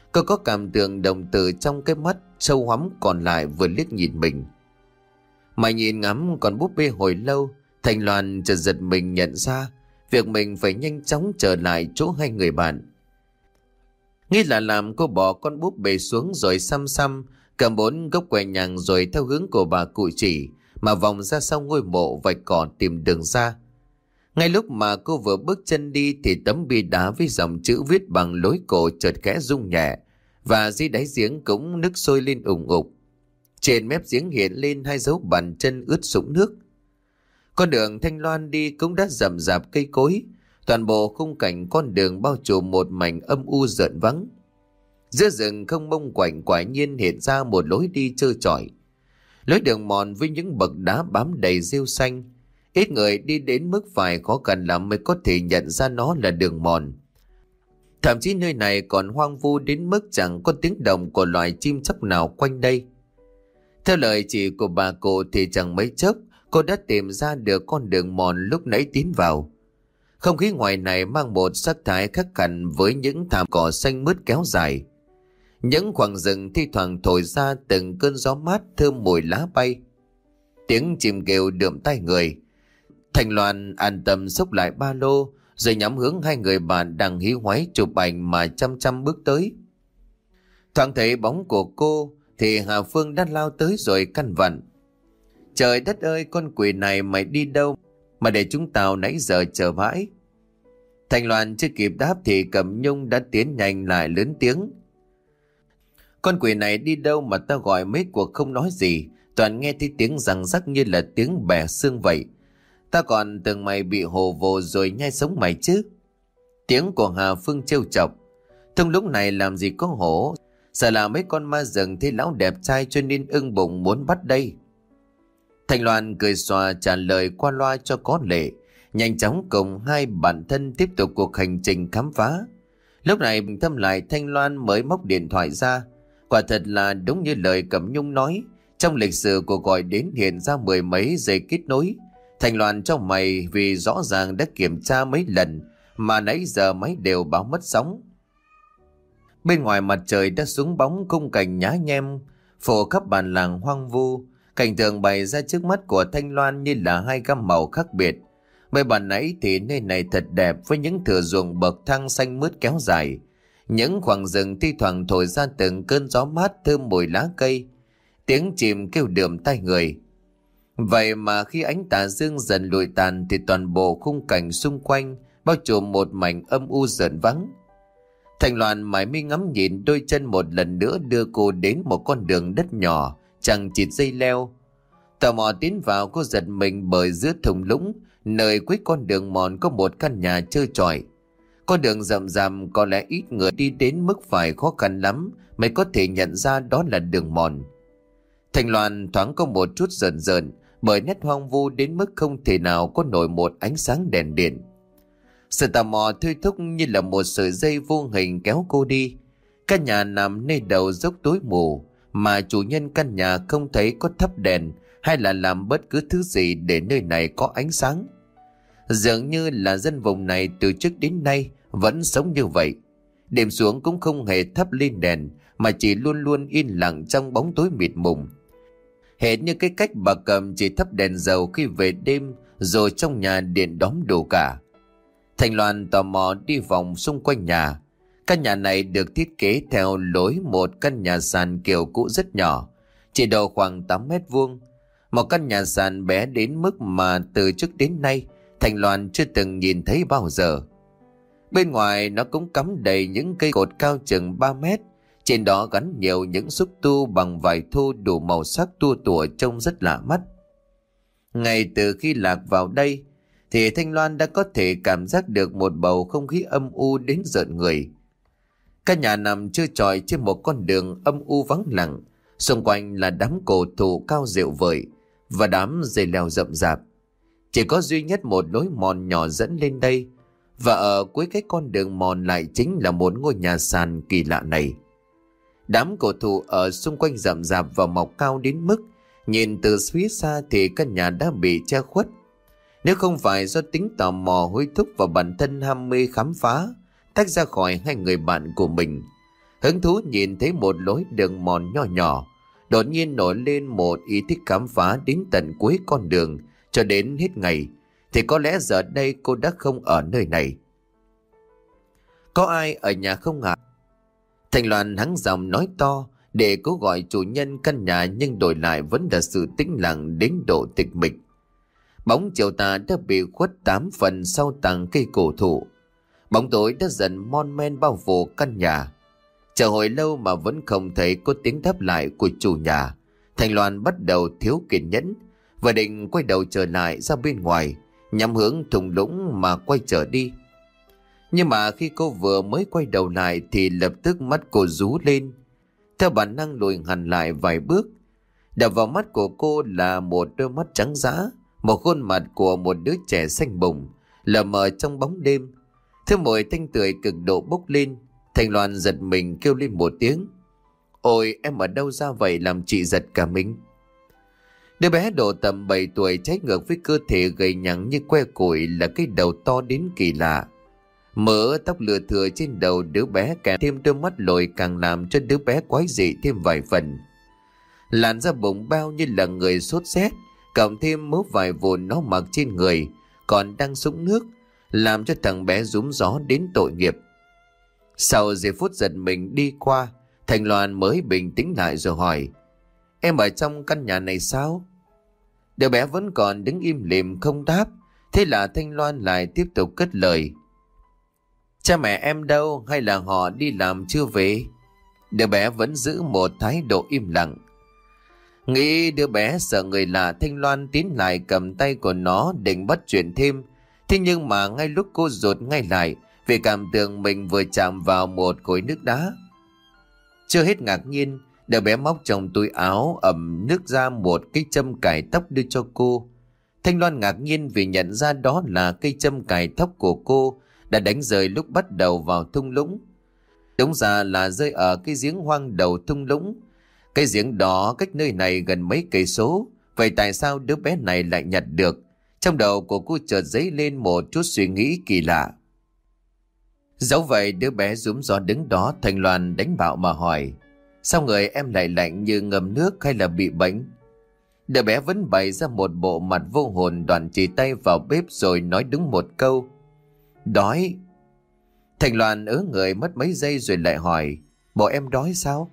Cô có cảm tưởng đồng tử trong cái mắt sâu hoắm còn lại vừa liếc nhìn mình. Mà nhìn ngắm con búp bê hồi lâu, Thành Loan chợt giật mình nhận ra việc mình phải nhanh chóng trở lại chỗ hai người bạn. Nghĩ là làm, cô bỏ con búp bê xuống rồi xăm xăm cầm bốn gốc que nhang, rồi theo hướng của bà cụ chỉ mà vòng ra sau ngôi mộ vạch cỏ tìm đường ra. Ngay lúc mà cô vừa bước chân đi thì tấm bia đá với dòng chữ viết bằng lối cổ chợt khẽ rung nhẹ, và dưới đáy giếng cũng nước sôi lên ủng ục. Trên mép giếng hiện lên hai dấu bàn chân ướt sũng nước. Con đường Thanh Loan đi cũng đã rậm rạp cây cối, toàn bộ khung cảnh con đường bao trùm một mảnh âm u rợn vắng. Giữa rừng không mông quạnh quả nhiên hiện ra một lối đi trơ trọi. Lối đường mòn với những bậc đá bám đầy rêu xanh, ít người đi đến mức phải khó khăn lắm mới có thể nhận ra nó là đường mòn. Thậm chí nơi này còn hoang vu đến mức chẳng có tiếng động của loài chim chóc nào quanh đây. Theo lời chỉ của bà cụ thì chẳng mấy chốc cô đã tìm ra được con đường mòn lúc nãy tiến vào. Không khí ngoài này mang một sắc thái khác hẳn với những thảm cỏ xanh mướt kéo dài. Những khoảng rừng thi thoảng thổi ra từng cơn gió mát thơm mùi lá bay. Tiếng chim kêu đượm tai người. Thành Loan an tâm xốc lại ba lô rồi nhắm hướng hai người bạn đang hí hoáy chụp ảnh mà chăm chăm bước tới. Thoáng thấy bóng của cô thì Hà Phương đã lao tới rồi căn vặn: "Trời đất ơi, con quỷ này mày đi đâu mà để chúng tao nãy giờ chờ mãi?" Thành Loan chưa kịp đáp thì Cẩm Nhung đã tiến nhanh lại lớn tiếng: "Con quỷ này đi đâu mà tao gọi mấy cuộc không nói gì, toàn nghe thấy tiếng răng rắc như là tiếng bẻ xương vậy. Ta còn tưởng mày bị hồ vồ rồi nhai sống mày chứ." Tiếng của Hà Phương trêu chọc: "Thông lúc này làm gì có hổ, sợ là mấy con ma rừng thấy lão đẹp trai cho nên ưng bụng muốn bắt đây." Thành Loan cười xòa trả lời qua loa cho có lệ, nhanh chóng cùng hai bạn thân tiếp tục cuộc hành trình khám phá. Lúc này Bình Thâm lại Thanh Loan mới móc điện thoại ra. Quả thật là đúng như lời Cẩm Nhung nói, trong lịch sử cuộc gọi đến hiện ra mười mấy giây kết nối. Thành Loan cho mày vì rõ ràng đã kiểm tra mấy lần mà nãy giờ máy đều báo mất sóng. Bên ngoài mặt trời đã xuống bóng, khung cảnh nhá nhem phủ khắp bản làng hoang vu. Cảnh tượng bày ra trước mắt của Thanh Loan như là hai gam màu khác biệt. Mới bản nãy thì nơi này thật đẹp với những thửa ruộng bậc thang xanh mướt kéo dài. Những khoảng rừng thi thoảng thổi ra từng cơn gió mát thơm mùi lá cây. Tiếng chim kêu đượm tai người. Vậy mà khi ánh tà dương dần lùi tàn thì toàn bộ khung cảnh xung quanh bao trùm một mảnh âm u rợn vắng. Thành Loan mải mi ngắm nhìn, đôi chân một lần nữa đưa cô đến một con đường đất nhỏ chẳng chịt dây leo. Tò mò tiến vào, cô giật mình bởi giữa thung lũng nơi cuối con đường mòn có một căn nhà trơ trọi. Con đường rậm rạp có lẽ ít người đi đến mức phải khó khăn lắm mới có thể nhận ra đó là đường mòn. Thành Loan thoáng có một chút rợn rợn bởi nét hoang vu đến mức không thể nào có nổi một ánh sáng đèn điện. Sự tò mò thôi thúc như là một sợi dây vô hình kéo cô đi. Căn nhà nằm nơi đầu dốc tối mù mà chủ nhân căn nhà không thấy có thắp đèn hay là làm bất cứ thứ gì để nơi này có ánh sáng. Dường như là dân vùng này từ trước đến nay vẫn sống như vậy. Đêm xuống cũng không hề thắp lên đèn mà chỉ luôn luôn yên lặng trong bóng tối mịt mùng. Hệt như cái cách bà Cầm chỉ thắp đèn dầu khi về đêm rồi trong nhà điện đóm đủ cả. Thành Loan tò mò đi vòng xung quanh nhà. Căn nhà này được thiết kế theo lối một căn nhà sàn kiểu cũ rất nhỏ, chỉ độ khoảng tám mét vuông. Một căn nhà sàn bé đến mức mà từ trước đến nay Thành Loan chưa từng nhìn thấy bao giờ. Bên ngoài nó cũng cắm đầy những cây cột cao chừng ba mét. Trên đó gắn nhiều những xúc tu bằng vải thô đủ màu sắc tua tủa trông rất lạ mắt. Ngay từ khi lạc vào đây thì Thanh Loan đã có thể cảm giác được một bầu không khí âm u đến rợn người. Căn nhà nằm trơ trọi trên một con đường âm u vắng lặng. Xung quanh là đám cổ thụ cao rệu vời và đám dây leo rậm rạp. Chỉ có duy nhất một lối mòn nhỏ dẫn lên đây, và ở cuối cái con đường mòn lại chính là một ngôi nhà sàn kỳ lạ này. Đám cổ thụ ở xung quanh rậm rạp và mọc cao đến mức nhìn từ phía xa thì căn nhà đã bị che khuất. Nếu không phải do tính tò mò hối thúc và bản thân ham mê khám phá tách ra khỏi hai người bạn của mình, hứng thú nhìn thấy một lối đường mòn nho nhỏ. Đột nhiên nổi lên một ý thích khám phá đến tận cuối con đường cho đến hết ngày. Thì có lẽ giờ đây cô đã không ở nơi này. Có ai ở nhà không ạ? Thành Loan hắng giọng nói to để cố gọi chủ nhân căn nhà, nhưng đổi lại vẫn là sự tĩnh lặng đến độ tịch mịch. Bóng chiều tà đã bị khuất tám phần sau tàng cây cổ thụ. Bóng tối đã dần mon men bao phủ căn nhà. Chờ hồi lâu mà vẫn không thấy có tiếng đáp lại của chủ nhà. Thành Loan bắt đầu thiếu kiên nhẫn và định quay đầu trở lại ra bên ngoài, nhắm hướng thung lũng mà quay trở đi. Nhưng mà khi cô vừa mới quay đầu lại thì lập tức mắt cô rú lên. Theo bản năng lùi hẳn lại vài bước. Đập vào mắt của cô là một đôi mắt trắng dã, một khuôn mặt của một đứa trẻ xanh bùng, lờ mờ trong bóng đêm. Thứ mùi thanh tươi cực độ bốc lên. Thành Loan giật mình kêu lên một tiếng. Ôi, em ở đâu ra vậy làm chị giật cả mình. Đứa bé độ tầm bảy tuổi, trái ngược với cơ thể gầy nhẵn như que củi, là cái đầu to đến kỳ lạ. Mỡ tóc lừa thừa trên đầu đứa bé kèm thêm đôi mắt lồi càng làm cho đứa bé quái dị thêm vài phần. Làn da bụng bao như là người sốt rét, cộng thêm mớ vải vụn nó mặc trên người còn đang sũng nước, làm cho thằng bé rúm gió đến tội nghiệp. Sau giây phút giật mình đi qua, Thành Loan mới bình tĩnh lại rồi hỏi. Em ở trong căn nhà này sao? Đứa bé vẫn còn đứng im lìm không đáp. Thế là Thanh Loan lại tiếp tục cất lời. Cha mẹ em đâu, hay là họ đi làm chưa về? Đứa bé vẫn giữ một thái độ im lặng. Nghĩ đứa bé sợ người lạ, Thanh Loan tiến lại cầm tay của nó định bắt chuyện thêm. Thế nhưng mà ngay lúc cô rụt ngay lại vì cảm tưởng mình vừa chạm vào một khối nước đá. Chưa hết ngạc nhiên, đứa bé móc trong túi áo ẩm nước ra một cây châm cài tóc đưa cho cô. Thanh Loan ngạc nhiên vì nhận ra đó là cây châm cài tóc của cô đã đánh rơi lúc bắt đầu vào thung lũng. Đúng ra là rơi ở cái giếng hoang đầu thung lũng. Cái giếng đó cách nơi này gần mấy cây số. Vậy tại sao đứa bé này lại nhặt được? Trong đầu của cô chợt dấy lên một chút suy nghĩ kỳ lạ. Dẫu vậy đứa bé rúm gió đứng đó. Thành Loan đánh bạo mà hỏi. Sao người em lại lạnh như ngâm nước hay là bị bệnh? Đứa bé vẫn bày ra một bộ mặt vô hồn, đoạn chỉ tay vào bếp rồi nói đúng một câu. Đói. Thành Loan ớ người mất mấy giây rồi lại hỏi. Bộ em đói sao?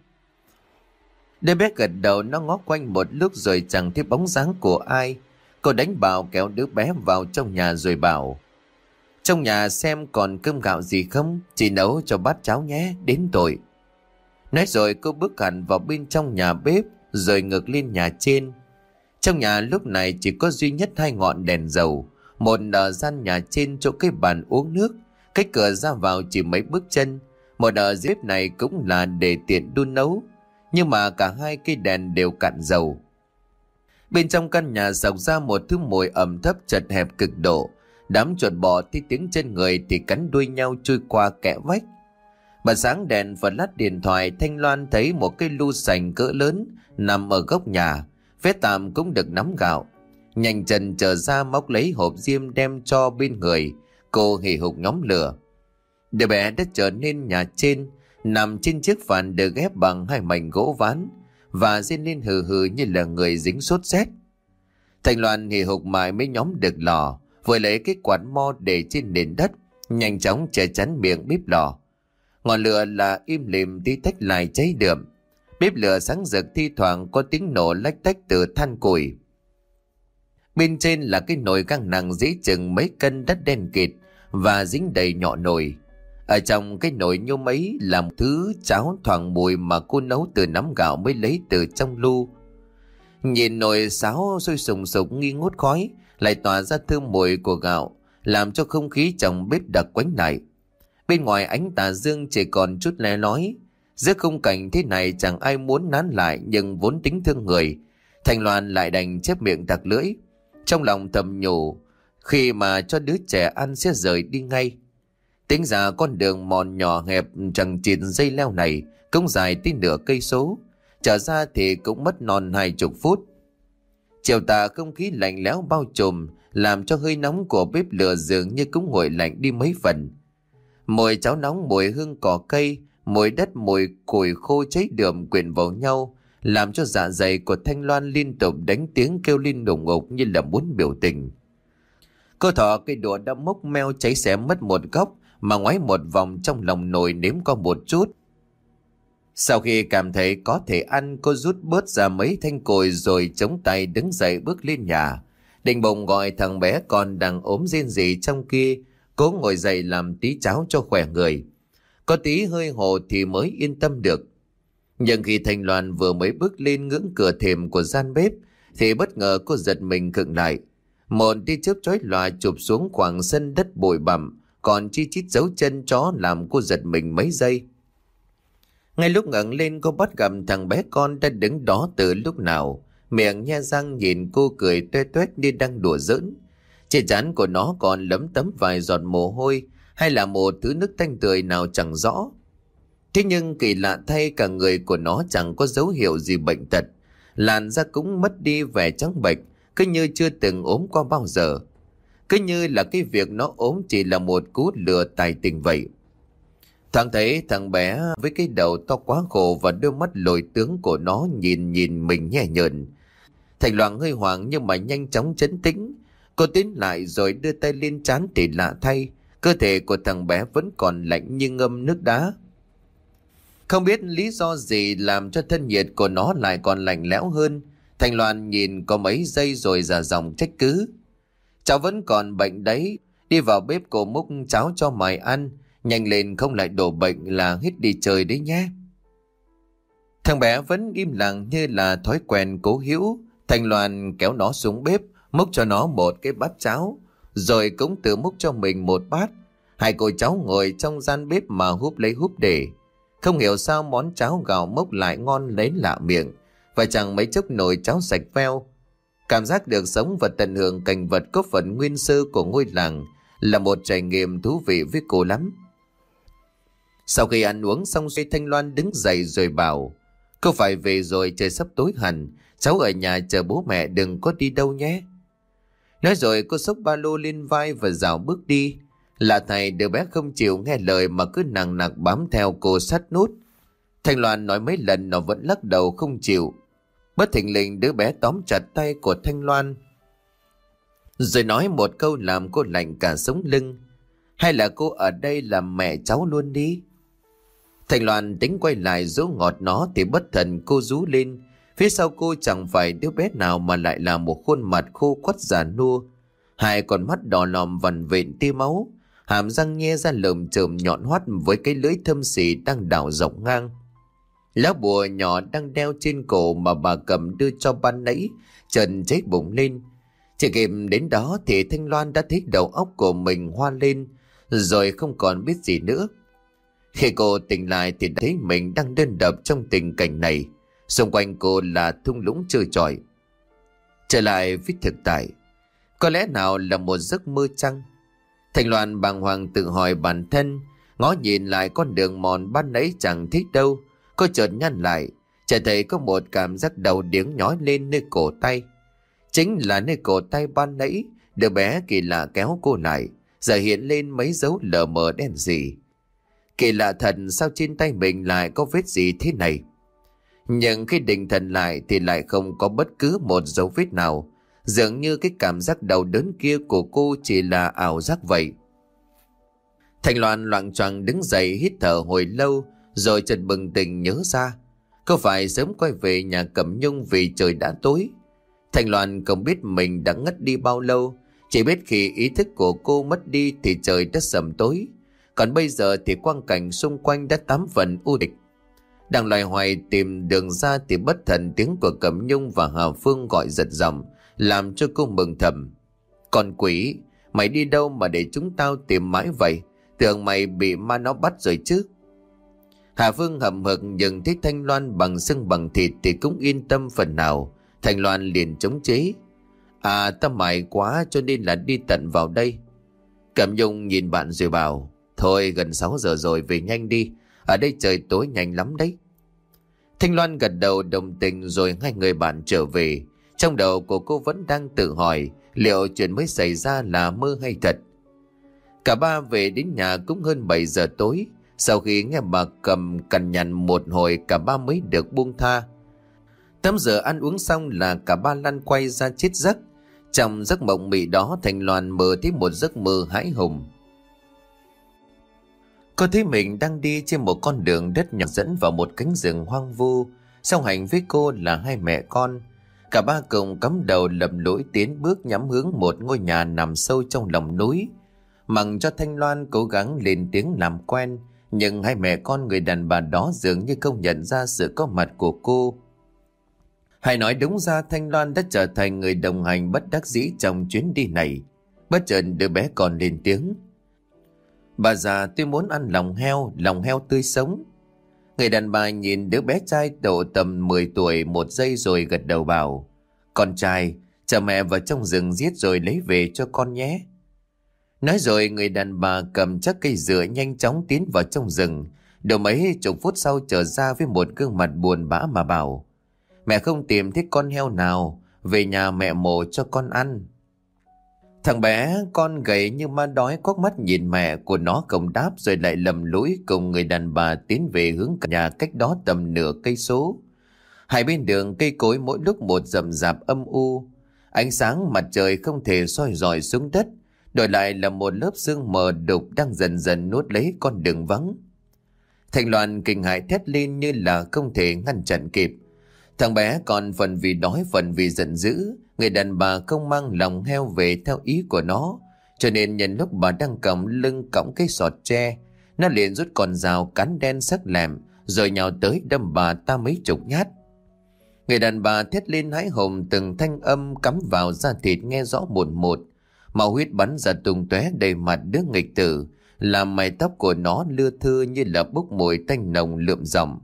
Đứa bé gật đầu, nó ngó quanh một lúc rồi chẳng thấy bóng dáng của ai. Cô đánh bạo kéo đứa bé vào trong nhà rồi bảo. Trong nhà xem còn cơm gạo gì không? Chị nấu cho bát cháo nhé, đến tội. Nói rồi cô bước hẳn vào bên trong nhà bếp rồi ngược lên nhà trên. Trong nhà lúc này chỉ có duy nhất hai ngọn đèn dầu. Một ở gian nhà trên chỗ cái bàn uống nước, cách cửa ra vào chỉ mấy bước chân. Một ở dưới bếp này cũng là để tiện đun nấu. Nhưng mà cả hai cây đèn đều cạn dầu. Bên trong căn nhà xộc ra một thứ mùi ẩm thấp chật hẹp cực độ. Đám chuột bò thì tiếng chân người thì cắn đuôi nhau chui qua kẽ vách. Bật sáng đèn và lát điện thoại, Thanh Loan thấy một cái lu sành cỡ lớn nằm ở góc nhà. Vé tạm cũng được nắm gạo. Nhanh chân trở ra móc lấy hộp diêm đem cho bên người. Cô hì hục nhóm lửa. Đứa bé đã trở nên nhà trên, nằm trên chiếc phản được ghép bằng hai mảnh gỗ ván và rên lên hừ hừ như là người dính sốt rét. Thành Loan hì hục mãi mới nhóm được lò, vừa lấy cái quạt mo để trên nền đất, nhanh chóng che chắn miệng bếp lò. Ngọn lửa là im lìm tí tách lại cháy đượm. Bếp lửa sáng rực, thi thoảng có tiếng nổ lách tách từ than củi. Bên trên là cái nồi gang nặng dễ chừng mấy cân đất đen kịt và dính đầy nhọ nồi. Ở trong cái nồi nhôm ấy là một thứ cháo thoảng mùi mà cô nấu từ nắm gạo mới lấy từ trong lu. Nhìn nồi sáo sôi sùng sục nghi ngút khói, lại tỏa ra thơm mùi của gạo, làm cho không khí trong bếp đặc quánh lại. Bên ngoài ánh tà dương chỉ còn chút le lói. Giữa khung cảnh thế này chẳng ai muốn nán lại, nhưng vốn tính thương người, Thành Loan lại đành chép miệng tặc lưỡi. Trong lòng thầm nhủ, khi mà cho đứa trẻ ăn sẽ rời đi ngay. Tính ra con đường mòn nhỏ hẹp chẳng chịt dây leo này cũng dài tới nửa cây số, trở ra thì cũng mất non hai chục phút. Chiều tà không khí lạnh lẽo bao trùm, làm cho hơi nóng của bếp lửa dường như cũng nguội lạnh đi mấy phần. Mùi cháo nóng, mùi hương cỏ cây mùi đất mùi củi khô cháy đượm quyện vào nhau, làm cho dạ dày của Thanh Loan liên tục đánh tiếng kêu lên đùng ngục như là muốn biểu tình. Cô thỏ cây đũa đã mốc meo cháy xé mất một góc, mà ngoái một vòng trong lòng nồi nếm có một chút. Sau khi cảm thấy có thể ăn, cô rút bớt ra mấy thanh cồi rồi chống tay đứng dậy bước lên nhà. Định bụng gọi thằng bé con đang ốm rên rỉ trong kia, cố ngồi dậy làm tí cháo cho khỏe người. Có tí hơi hồ thì mới yên tâm được. Nhưng khi Thanh Loan vừa mới bước lên ngưỡng cửa thềm của gian bếp, thì bất ngờ cô giật mình khựng lại. Một tia chớp chói lòa chụp xuống khoảng sân đất bụi bặm, còn chi chít dấu chân chó làm cô giật mình mấy giây. Ngay lúc ngẩng lên, cô bắt gặp thằng bé con đã đứng đó từ lúc nào, miệng nhe răng nhìn cô cười toe toét như đang đùa giỡn. Trên trán của nó còn lấm tấm vài giọt mồ hôi, hay là một thứ nước tanh tươi nào chẳng rõ. Thế nhưng kỳ lạ thay, cả người của nó chẳng có dấu hiệu gì bệnh tật, làn da cũng mất đi vẻ trắng bệch, cứ như chưa từng ốm qua bao giờ. Cứ như là cái việc nó ốm chỉ là một cú lừa tài tình vậy. Thoáng thấy thằng bé với cái đầu to quá khổ và đôi mắt lồi tướng của nó nhìn nhìn mình nhẹ nhợn. Thành Loan hơi hoảng nhưng mà nhanh chóng trấn tĩnh. Cô tiến lại rồi đưa tay lên trán thì lạ thay, cơ thể của thằng bé vẫn còn lạnh như ngâm nước đá. Không biết lý do gì làm cho thân nhiệt của nó lại còn lạnh lẽo hơn. Thành Loan nhìn có mấy giây rồi giả giọng trách cứ. Cháu vẫn còn bệnh đấy, đi vào bếp cô múc cháo cho mày ăn, nhanh lên không lại đổ bệnh là hết đi chơi đấy nhé. Thằng bé vẫn im lặng như là thói quen cố hữu. Thành Loan kéo nó xuống bếp, múc cho nó một cái bát cháo, rồi cũng tự múc cho mình một bát. Hai cô cháu ngồi trong gian bếp mà húp lấy húp để. Không hiểu sao món cháo gạo mốc lại ngon lấy lạ miệng, và chẳng mấy chốc nồi cháo sạch veo. Cảm giác được sống và tận hưởng cảnh vật có phần nguyên sơ của ngôi làng là một trải nghiệm thú vị với cô lắm. Sau khi ăn uống xong xuôi, Thanh Loan đứng dậy rồi bảo: cô phải về rồi, trời sắp tối hẳn, cháu ở nhà chờ bố mẹ, đừng có đi đâu nhé. Nói rồi cô xốc ba lô lên vai và dạo bước đi. Lạ thay, đứa bé không chịu nghe lời mà cứ nằng nặc bám theo cô sát nút. Thanh Loan nói mấy lần nó vẫn lắc đầu không chịu. Bất thình lình đứa bé tóm chặt tay của Thanh Loan, rồi nói một câu làm cô lạnh cả sống lưng: hay là cô ở đây làm mẹ cháu luôn đi. Thanh Loan tính quay lại dỗ ngọt nó thì bất thần cô rú lên. Phía sau cô chẳng phải đứa bé nào mà lại là một khuôn mặt khô quắt già nua, hai con mắt đỏ lòm vằn vện tia máu, hàm răng nhe ra lởm chởm nhọn hoắt với cái lưỡi thâm xỉ đang đảo rộng ngang. Lá bùa nhỏ đang đeo trên cổ mà bà cầm đưa cho ban nãy trần cháy bùng lên. Chỉ kịp đến đó thì Thanh Loan đã thấy đầu óc của mình hoa lên, rồi không còn biết gì nữa. Khi cô tỉnh lại thì đã thấy mình đang đơn độc trong tình cảnh này. Xung quanh cô là thung lũng trơ trọi. Trở lại với thực tại, có lẽ nào là một giấc mơ chăng? Thanh Loan bàng hoàng tự hỏi bản thân, ngó nhìn lại con đường mòn ban nãy chẳng thích đâu. Cô chợt nhăn lại, chợt thấy có một cảm giác đầu điếng nhói lên nơi cổ tay. Chính là nơi cổ tay ban nãy đứa bé kỳ lạ kéo cô lại, giờ hiện lên mấy dấu lờ mờ đen gì. Kỳ lạ thật, sao trên tay mình lại có vết gì thế này? Nhưng khi định thần lại thì lại không có bất cứ một dấu vết nào. Dường như cái cảm giác đau đớn kia của cô chỉ là ảo giác vậy. Thanh Loan loạng choạng đứng dậy hít thở hồi lâu, rồi chợt bừng tỉnh nhớ ra cô phải sớm quay về nhà Cẩm Nhung vì trời đã tối. Thanh Loan không biết mình đã ngất đi bao lâu, chỉ biết khi ý thức của cô mất đi thì trời đã sầm tối, còn bây giờ thì quang cảnh xung quanh đã tám phần u tịch. Đang loay hoay tìm đường ra thì bất thần tiếng của Cẩm Nhung và Hà Phương gọi giật giọng, làm cho cô mừng thầm: con quỷ, mày đi đâu mà để chúng tao tìm mãi vậy? Tưởng mày bị ma nó bắt rồi chứ. Hà Phương hậm hực nhưng thấy Thanh Loan bằng xương bằng thịt thì cũng yên tâm phần nào. Thanh Loan liền chống chế: à, tao mải quá cho nên là đi tận vào đây. Cẩm Nhung nhìn bạn rồi bảo: thôi gần sáu giờ rồi, về nhanh đi, ở đây trời tối nhanh lắm đấy. Thanh Loan gật đầu đồng tình rồi hai người bạn trở về. Trong đầu của cô vẫn đang tự hỏi liệu chuyện mới xảy ra là mơ hay thật. Cả ba về đến nhà cũng hơn bảy giờ tối. Sau khi nghe bà Cầm cằn nhằn một hồi, cả ba mới được buông tha. Tắm giờ ăn uống xong là cả ba lăn quay ra chết giấc. Trong giấc mộng mị đó, Thành Loan mơ thấy một giấc mơ hãi hùng. Cô thấy mình đang đi trên một con đường đất nhỏ dẫn vào một cánh rừng hoang vu. Song hành với cô là hai mẹ con. Cả ba cùng cắm đầu lầm lũi tiến bước nhắm hướng một ngôi nhà nằm sâu trong lòng núi. Mặc cho Thanh Loan cố gắng lên tiếng làm quen, nhưng hai mẹ con người đàn bà đó dường như không nhận ra sự có mặt của cô. Hay nói đúng ra, Thanh Loan đã trở thành người đồng hành bất đắc dĩ trong chuyến đi này. Bất chợt đứa bé còn lên tiếng: "Bà già, tôi muốn ăn lòng heo, lòng heo tươi sống." Người đàn bà nhìn đứa bé trai độ tầm mười tuổi một giây rồi gật đầu bảo: "Con trai, chờ mẹ vào trong rừng giết rồi lấy về cho con nhé." Nói rồi người đàn bà cầm chắc cây dựa nhanh chóng tiến vào trong rừng. Đầu mấy chục phút sau trở ra với một gương mặt buồn bã mà bảo: "Mẹ không tìm thấy con heo nào, về nhà mẹ mổ cho con ăn." Thằng bé con gầy như ma đói quắc mắt nhìn mẹ của nó không đáp, rồi lại lầm lũi cùng người đàn bà tiến về hướng nhà cách đó tầm nửa cây số. Hai bên đường cây cối mỗi lúc một rậm rạp âm u, ánh sáng mặt trời không thể soi rọi xuống đất, đổi lại là một lớp sương mờ đục đang dần dần nuốt lấy con đường vắng. Thành Loan kinh hãi thét lên như là không thể ngăn chặn kịp. Thằng bé còn phần vì đói phần vì giận dữ. Người đàn bà không mang lòng heo về theo ý của nó, cho nên nhân lúc bà đang cầm lưng cõng cái sọt tre, nó liền rút con dao cán đen sắc lẹm rồi nhào tới đâm bà ta mấy chục nhát. Người đàn bà thét lên hãi hùng, từng thanh âm cắm vào da thịt nghe rõ một một. Máu huyết bắn ra tung tóe đầy mặt đứa nghịch tử, làm mái tóc của nó lưa thưa như là bốc mùi tanh nồng lượm giọng.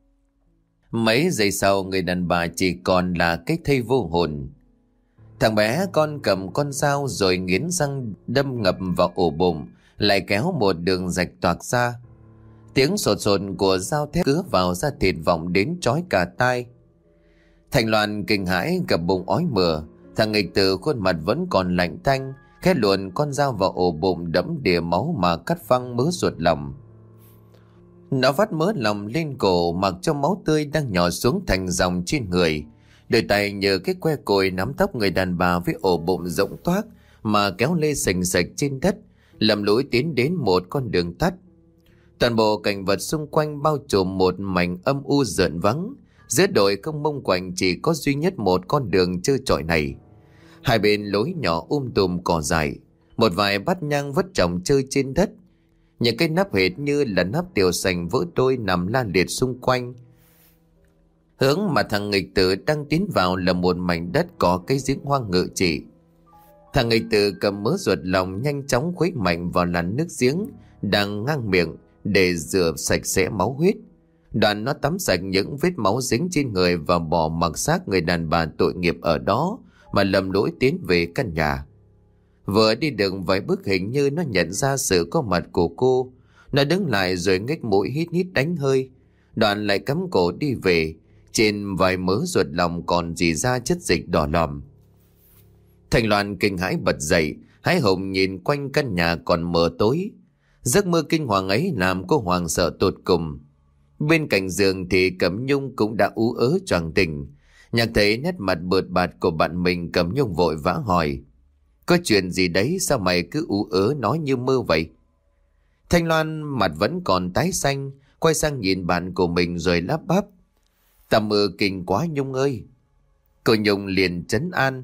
Mấy giây sau, người đàn bà chỉ còn là cái thây vô hồn. Thằng bé con cầm con dao rồi nghiến răng đâm ngập vào ổ bụng, lại kéo một đường rạch toạc ra. Tiếng sột sột của dao thép cứa vào da thịt vọng đến chói cả tai. Thành Loan kinh hãi gặp bụng ói mửa. Thằng nghịch tử khuôn mặt vẫn còn lạnh tanh, khẽ luồn con dao vào ổ bụng đẫm đìa máu mà cắt phăng mớ ruột lòng. Nó vắt mớ lòng lên cổ, mặc cho máu tươi đang nhỏ xuống thành dòng trên người. Đôi tay nhờ cái que cồi nắm tóc người đàn bà với ổ bụng rỗng toác mà kéo lê sành sạch trên đất, lầm lũi tiến đến một con đường tắt. Toàn bộ cảnh vật xung quanh bao trùm một mảnh âm u rợn vắng. Giữa đồi không mông quạnh chỉ có duy nhất một con đường trơ trọi này. Hai bên lối nhỏ um tùm cỏ dại, một vài bát nhang vất trồng chơi trên đất. Những cái nắp hệt như là nắp tiểu sành vỡ đôi nằm la liệt xung quanh. Hướng mà thằng nghịch tử đang tiến vào là một mảnh đất có cái giếng hoang ngự trị. Thằng nghịch tử cầm mớ ruột lòng nhanh chóng khuấy mạnh vào làn nước giếng đang ngang miệng để rửa sạch sẽ máu huyết. Đoạn nó tắm sạch những vết máu dính trên người và bỏ mặc xác người đàn bà tội nghiệp ở đó mà lầm lũi tiến về căn nhà. Vừa đi được vài bước hình như nó nhận ra sự có mặt của cô. Nó đứng lại rồi ngách mũi hít hít đánh hơi. Đoạn lại cắm cổ đi về. Trên vài mớ ruột lòng còn rỉ ra chất dịch đỏ lòm. Thành Loan kinh hãi bật dậy, hái hùng nhìn quanh căn nhà còn mờ tối. Giấc mơ kinh hoàng ấy làm cô hoàng sợ tột cùng. Bên cạnh giường thì Cẩm Nhung cũng đã ú ớ choàng tỉnh. Nhạc thấy nét mặt bợt bạt của bạn mình, Cẩm Nhung vội vã hỏi: "Có chuyện gì đấy, sao mày cứ ú ớ nói như mơ vậy?" Thanh Loan mặt vẫn còn tái xanh, quay sang nhìn bạn của mình rồi lắp bắp: "Tao mơ kinh quá Nhung ơi." Cô Nhung liền trấn an: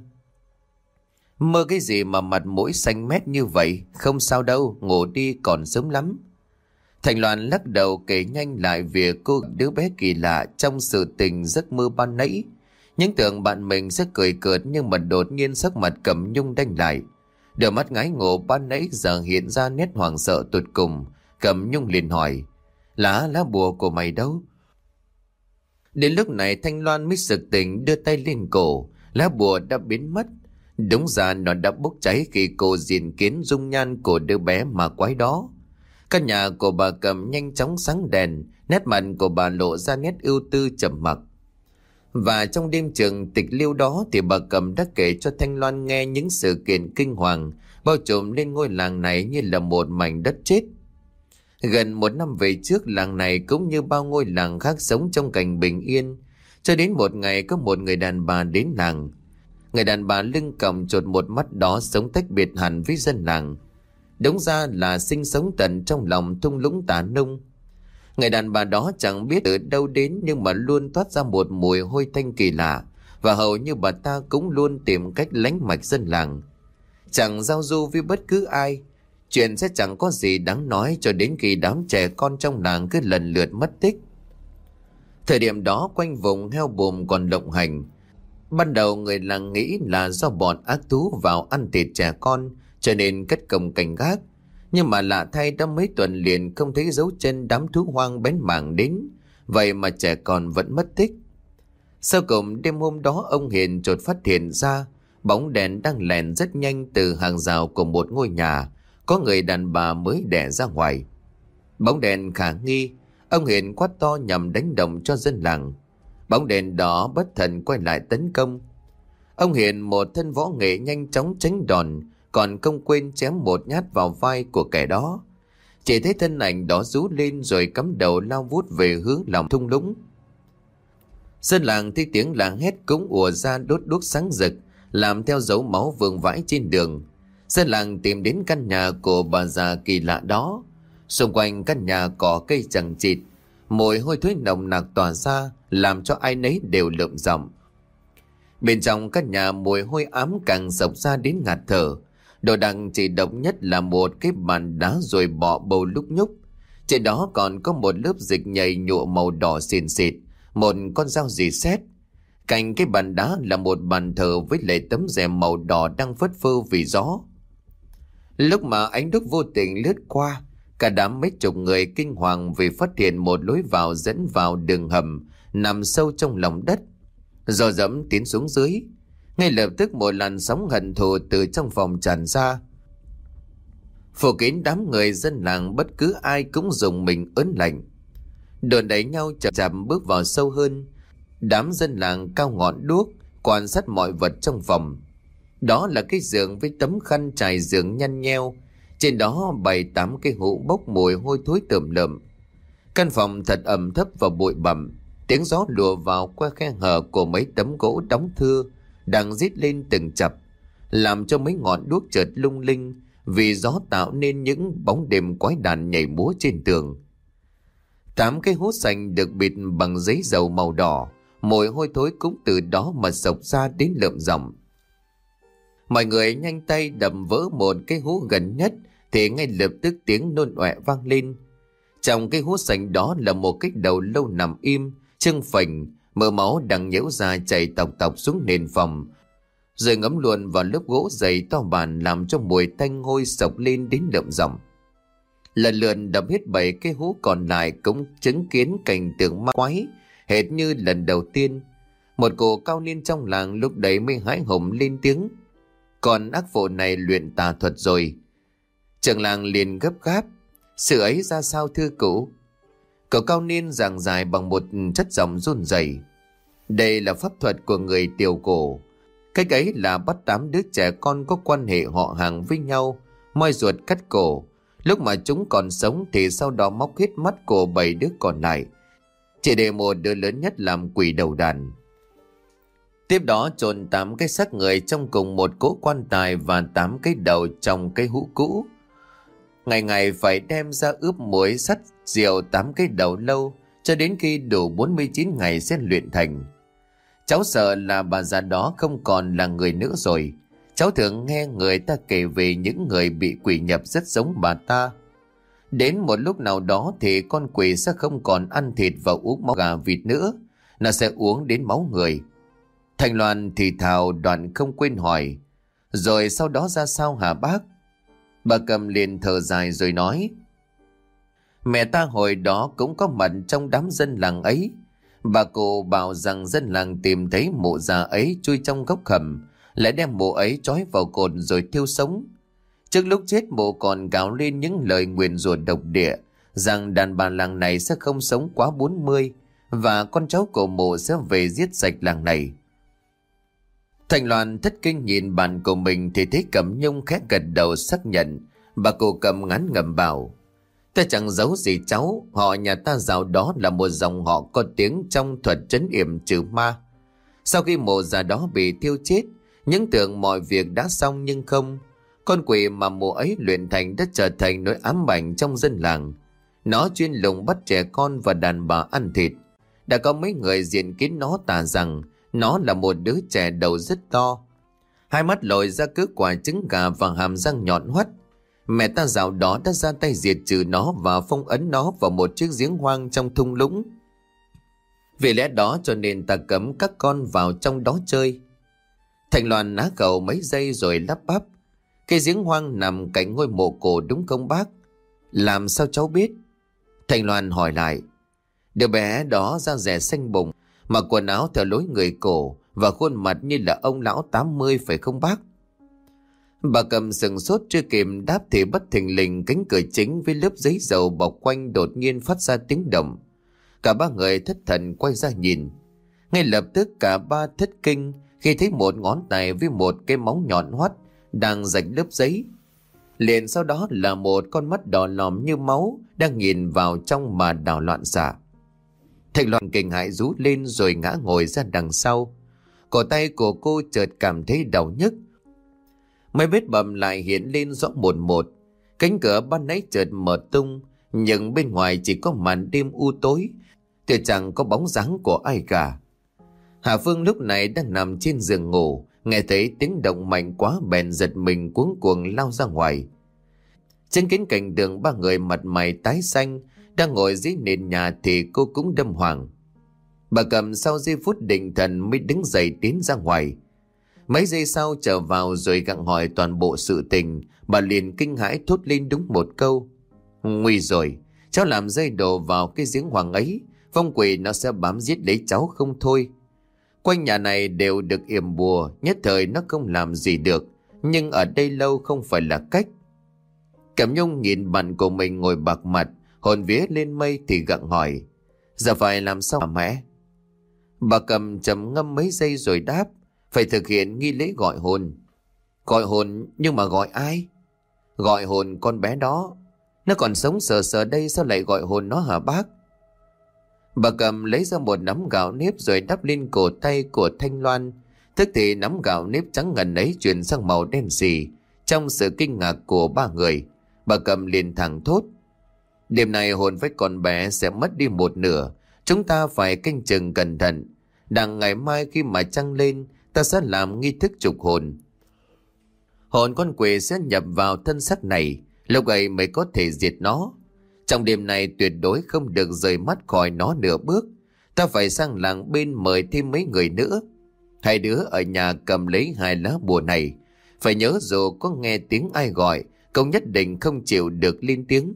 "Mơ cái gì mà mặt mũi xanh mét như vậy? Không sao đâu, ngủ đi còn sớm lắm." Thành Loan lắc đầu kể nhanh lại việc cô đứa bé kỳ lạ trong sự tình giấc mơ ban nãy. Những tưởng bạn mình sẽ cười cợt, nhưng mà đột nhiên sắc mặt Cẩm Nhung đanh lại. Đôi mắt ngái ngộ ban nãy giờ hiện ra nét hoảng sợ tột cùng. Cẩm Nhung liền hỏi: Lá lá bùa của mày đâu?" Đến lúc này Thanh Loan mới sực tỉnh, đưa tay lên cổ. Lá bùa đã biến mất. Đúng ra nó đã bốc cháy khi cô diện kiến dung nhan của đứa bé mà quái đó. Căn nhà của bà Cẩm nhanh chóng sáng đèn, nét mặt của bà lộ ra nét ưu tư trầm mặc. Và trong đêm trường tịch liêu đó thì bà Cẩm đã kể cho Thanh Loan nghe những sự kiện kinh hoàng bao trùm lên ngôi làng này như là một mảnh đất chết. Gần một năm về trước, làng này cũng như bao ngôi làng khác sống trong cảnh bình yên. Cho đến một ngày có một người đàn bà đến làng. Người đàn bà lưng còng chột một mắt đó sống tách biệt hẳn với dân làng. Đúng ra là sinh sống tận trong lòng thung lũng Tà Nung. Người đàn bà đó chẳng biết từ đâu đến, nhưng mà luôn toát ra một mùi hôi tanh kỳ lạ. Và hầu như bà ta cũng luôn tìm cách lánh mạch dân làng, chẳng giao du với bất cứ ai. Chuyện sẽ chẳng có gì đáng nói cho đến khi đám trẻ con trong làng cứ lần lượt mất tích. Thời điểm đó quanh vùng heo bùm còn lộng hành. Ban đầu người làng nghĩ là do bọn ác thú vào ăn thịt trẻ con cho nên cất cổng cảnh gác. Nhưng mà lạ thay, đã mấy tuần liền không thấy dấu chân đám thú hoang bén mảng đến. Vậy mà trẻ con vẫn mất tích. Sau cùng đêm hôm đó, ông Hiền chợt phát hiện ra bóng đèn đang lèn rất nhanh từ hàng rào của một ngôi nhà có người đàn bà mới đẻ ra ngoài. Bóng đèn khả nghi, ông Hiền quát to nhằm đánh động cho dân làng. Bóng đèn đó bất thần quay lại tấn công. Ông Hiền một thân võ nghệ nhanh chóng tránh đòn, còn không quên chém một nhát vào vai của kẻ đó. Chỉ thấy thân ảnh đó rú lên rồi cắm đầu lao vút về hướng lòng thung lũng. Dân làng thấy tiếng làng hét cũng ùa ra đốt đuốc sáng rực, làm theo dấu máu vương vãi trên đường. Dân làng tìm đến căn nhà của bà già kỳ lạ đó. Xung quanh căn nhà cỏ cây chằng chịt, mùi hôi thối nồng nặc tỏa ra, làm cho ai nấy đều lợm giọng. Bên trong căn nhà mùi hôi ám càng sộc ra đến ngạt thở. Đồ đạc chỉ độc nhất là một cái bàn đá rồi bỏ bầu lúc nhúc. Trên đó còn có một lớp dịch nhầy nhụa màu đỏ xìn xịt, một con dao rỉ sét. Cạnh cái bàn đá là một bàn thờ với lệ tấm rèm màu đỏ đang phất phơ vì gió. Lúc mà ánh đuốc vô tình lướt qua, cả đám mấy chục người kinh hoàng vì phát hiện một lối vào dẫn vào đường hầm nằm sâu trong lòng đất. Dò dẫm tiến xuống dưới, ngay lập tức một làn sóng hận thù từ trong phòng tràn ra, phủ kín đám người dân làng. Bất cứ ai cũng dùng mình ớn lạnh, đồn đẩy nhau chậm chạp bước vào sâu hơn. Đám dân làng cao ngọn đuốc quan sát mọi vật trong phòng. Đó là cái giường với tấm khăn trải giường nhăn nheo, trên đó bày tám cái hũ bốc mùi hôi thối tởm lợm. Căn phòng thật ẩm thấp và bụi bặm. Tiếng gió lùa vào qua khe hở của mấy tấm gỗ đóng thưa đang rít lên từng chập, làm cho mấy ngọn đuốc chợt lung linh vì gió tạo nên những bóng đêm quái đản nhảy múa trên tường. Tám cái hũ sành được bịt bằng giấy dầu màu đỏ, mùi hôi thối cũng từ đó mà xộc ra đến lợm giọng. Mọi người nhanh tay đập vỡ một cái hũ gần nhất thì ngay lập tức tiếng nôn ọe vang lên. Trong cái hũ sành đó là một cái đầu lâu nằm im, trưng phình, mỡ máu đang nhễu ra chảy tọc tọc xuống nền phòng, rồi ngấm luôn vào lớp gỗ dày to bản, làm cho mùi tanh hôi sộc lên đến đậm giọng. Lần lượt đập hết bảy cái hũ còn lại cũng chứng kiến cảnh tượng ma quái hệt như lần đầu tiên. Một cô cao niên trong làng lúc đấy mới hái hùng lên tiếng: "Còn ác phụ này luyện tà thuật rồi." Trưởng làng liền gấp gáp: "Sự ấy ra sao thưa cụ?" Cậu cao niên giảng giải bằng một chất giọng run rẩy: "Đây là pháp thuật của người Tiều Cổ. Cách ấy là bắt tám đứa trẻ con có quan hệ họ hàng với nhau, moi ruột cắt cổ. Lúc mà chúng còn sống thì sau đó móc hết mắt của bảy đứa còn lại, chỉ để một đứa lớn nhất làm quỷ đầu đàn. Tiếp đó chôn tám cái xác người trong cùng một cỗ quan tài và tám cái đầu trong cái hũ cũ. Ngày ngày phải đem ra ướp muối sắt rượu tám cái đầu lâu cho đến khi đủ bốn mươi chín ngày sẽ luyện thành. Cháu sợ là bà già đó không còn là người nữa rồi. Cháu thường nghe người ta kể về những người bị quỷ nhập rất giống bà ta. Đến một lúc nào đó thì con quỷ sẽ không còn ăn thịt và uống máu gà vịt nữa, nó sẽ uống đến máu người." Thành Loan thì thào, đoạn không quên hỏi: "Rồi sau đó ra sao hả bác?" Bà Cầm liền thở dài rồi nói: "Mẹ ta hồi đó cũng có mặt trong đám dân làng ấy. Bà cụ bảo rằng dân làng tìm thấy mộ già ấy chui trong góc hầm, lại đem mộ ấy trói vào cột rồi thiêu sống. Trước lúc chết mộ còn gào lên những lời nguyền rủa độc địa, rằng đàn bà làng này sẽ không sống quá bốn mươi, và con cháu của mộ sẽ về giết sạch làng này." Thành Loan thất kinh nhìn bạn của mình thì thấy Cẩm Nhung khẽ gật đầu xác nhận. Bà cụ Cẩm ngán ngẩm bảo: Ta chẳng giấu gì cháu, họ nhà ta giàu đó là một dòng họ có tiếng trong thuật trấn yểm trừ ma. Sau khi mộ già đó bị thiêu chết, những tưởng mọi việc đã xong nhưng không. Con quỷ mà mộ ấy luyện thành đã trở thành nỗi ám ảnh trong dân làng. Nó chuyên lùng bắt trẻ con và đàn bà ăn thịt. Đã có mấy người diện kiến nó tả rằng nó là một đứa trẻ đầu rất to, hai mắt lồi ra cứ quả trứng gà và hàm răng nhọn hoắt. Mẹ ta dạo đó đã ra tay diệt trừ nó và phong ấn nó vào một chiếc giếng hoang trong thung lũng. Vì lẽ đó cho nên ta cấm các con vào trong đó chơi. Thành Loan ná cầu mấy giây rồi lắp bắp: Cái giếng hoang nằm cạnh ngôi mộ cổ đúng không bác? Làm sao cháu biết? Thành Loan hỏi lại. Đứa bé đó da rẻ xanh bụng, mặc quần áo theo lối người cổ và khuôn mặt như là ông lão tám mươi phải không bác? Bà Cầm sừng sốt chưa kịp đáp thì bất thình lình cánh cửa chính với lớp giấy dầu bọc quanh đột nhiên phát ra tiếng động. Cả ba người thất thần quay ra nhìn. Ngay lập tức cả ba thất kinh khi thấy một ngón tay với một cái móng nhọn hoắt đang rạch lớp giấy. Liền sau đó là một con mắt đỏ lòm như máu đang nhìn vào trong mà đảo loạn xạ. Thành Loan kinh hãi rú lên rồi ngã ngồi ra đằng sau. Cổ tay của cô chợt cảm thấy đau nhức. Mấy vết bầm lại hiện lên rõ một một. Cánh cửa ban nãy chợt mở tung, nhưng bên ngoài chỉ có màn đêm u tối, thì chẳng có bóng dáng của ai cả. Hà Phương lúc này đang nằm trên giường ngủ, nghe thấy tiếng động mạnh quá bèn giật mình cuống cuồng lao ra ngoài. Trên cánh cạnh đường ba người mặt mày tái xanh đang ngồi dưới nền nhà thì cô cũng đâm hoàng. Bà Cầm sau giây phút định thần mới đứng dậy tiến ra ngoài. Mấy giây sau trở vào rồi gặng hỏi toàn bộ sự tình, bà liền kinh hãi thốt lên đúng một câu: Nguy rồi, cháu làm rơi đồ vào cái giếng hoàng ấy, phong quỷ nó sẽ bám giết lấy cháu không thôi. Quanh nhà này đều được yểm bùa, nhất thời nó không làm gì được, nhưng ở đây lâu không phải là cách. Cẩm Nhung nhìn bạn của mình ngồi bạc mặt, hồn vía lên mây thì gặng hỏi: Giờ phải làm sao hả mẹ? Bà Cầm trầm ngâm mấy giây rồi đáp: Phải thực hiện nghi lễ gọi hồn. Gọi hồn nhưng mà gọi ai? Gọi hồn con bé đó. Nó còn sống sờ sờ đây sao lại gọi hồn nó hả bác? Bà Cầm lấy ra một nắm gạo nếp rồi đắp lên cổ tay của Thanh Loan. Tức thì nắm gạo nếp trắng ngần ấy chuyển sang màu đen xì. Trong sự kinh ngạc của ba người, bà Cầm liền thẳng thốt: Đêm nay hồn với con bé sẽ mất đi một nửa. Chúng ta phải canh chừng cẩn thận. Đằng ngày mai khi mà trăng lên, ta sẽ làm nghi thức trục hồn. Hồn con quỷ sẽ nhập vào thân xác này, lúc ấy mới có thể diệt nó. Trong đêm này tuyệt đối không được rời mắt khỏi nó nửa bước. Ta phải sang làng bên mời thêm mấy người nữa. Hai đứa ở nhà cầm lấy hai lá bùa này. Phải nhớ dù có nghe tiếng ai gọi, cũng nhất định không chịu được lên tiếng.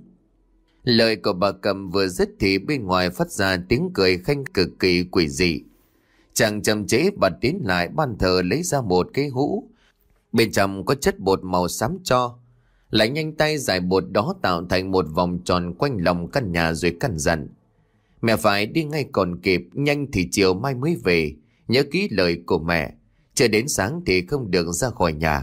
Lời của bà Cầm vừa dứt thì bên ngoài phát ra tiếng cười khanh cực kỳ quỷ dị. Chàng chậm chế bà tiến lại ban thờ lấy ra một cái hũ. Bên trong có chất bột màu xám cho. Lại nhanh tay giải bột đó tạo thành một vòng tròn quanh lòng căn nhà rồi căn dặn: Mẹ phải đi ngay còn kịp, nhanh thì chiều mai mới về. Nhớ kỹ lời của mẹ, chờ đến sáng thì không được ra khỏi nhà.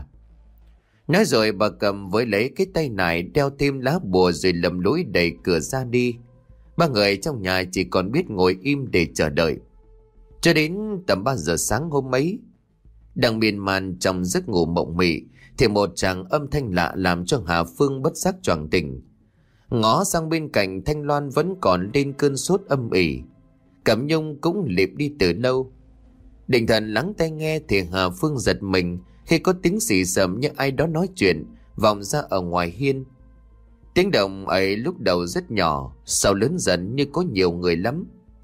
Nói rồi bà Cầm với lấy cái tay nải đeo thêm lá bùa rồi lầm lũi đẩy cửa ra đi. Ba người trong nhà chỉ còn biết ngồi im để chờ đợi. Cho đến tầm ba giờ sáng hôm ấy, đang miên man trong giấc ngủ mộng mị, thì một tràng âm thanh lạ làm cho Hà Phương bất giác choàng tỉnh. Ngó sang bên cạnh, Thanh Loan vẫn còn lên cơn sốt âm ỉ. Cẩm Nhung cũng lịp đi từ lâu. Định thần lắng tai nghe thì Hà Phương giật mình khi có tiếng xì xầm như ai đó nói chuyện vọng ra ở ngoài hiên. Tiếng động ấy lúc đầu rất nhỏ, sau lớn dần như có nhiều người lắm.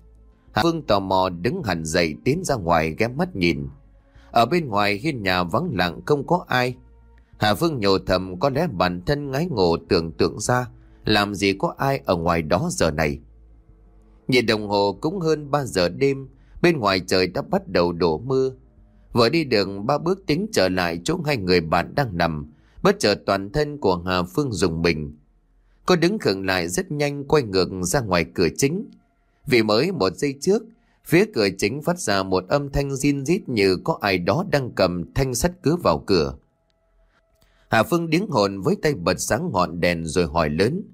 Hà Phương tò mò đứng hẳn dậy tiến ra ngoài ghé mắt nhìn. Ở bên ngoài hiên nhà vắng lặng không có ai. Hà Phương nhủ thầm có lẽ bản thân ngái ngộ tưởng tượng ra làm gì có ai ở ngoài đó giờ này. Nhìn đồng hồ cũng hơn ba giờ đêm, bên ngoài trời đã bắt đầu đổ mưa. Vừa đi đường ba bước tính trở lại chỗ hai người bạn đang nằm, bất chợt toàn thân của Hà Phương rùng mình. Cô đứng khựng lại rất nhanh, quay ngược ra ngoài cửa chính. Vì mới một giây trước, phía cửa chính phát ra một âm thanh rin rít như có ai đó đang cầm thanh sắt cứa vào cửa. Hà Phương điếng hồn với tay bật sáng ngọn đèn rồi hỏi lớn: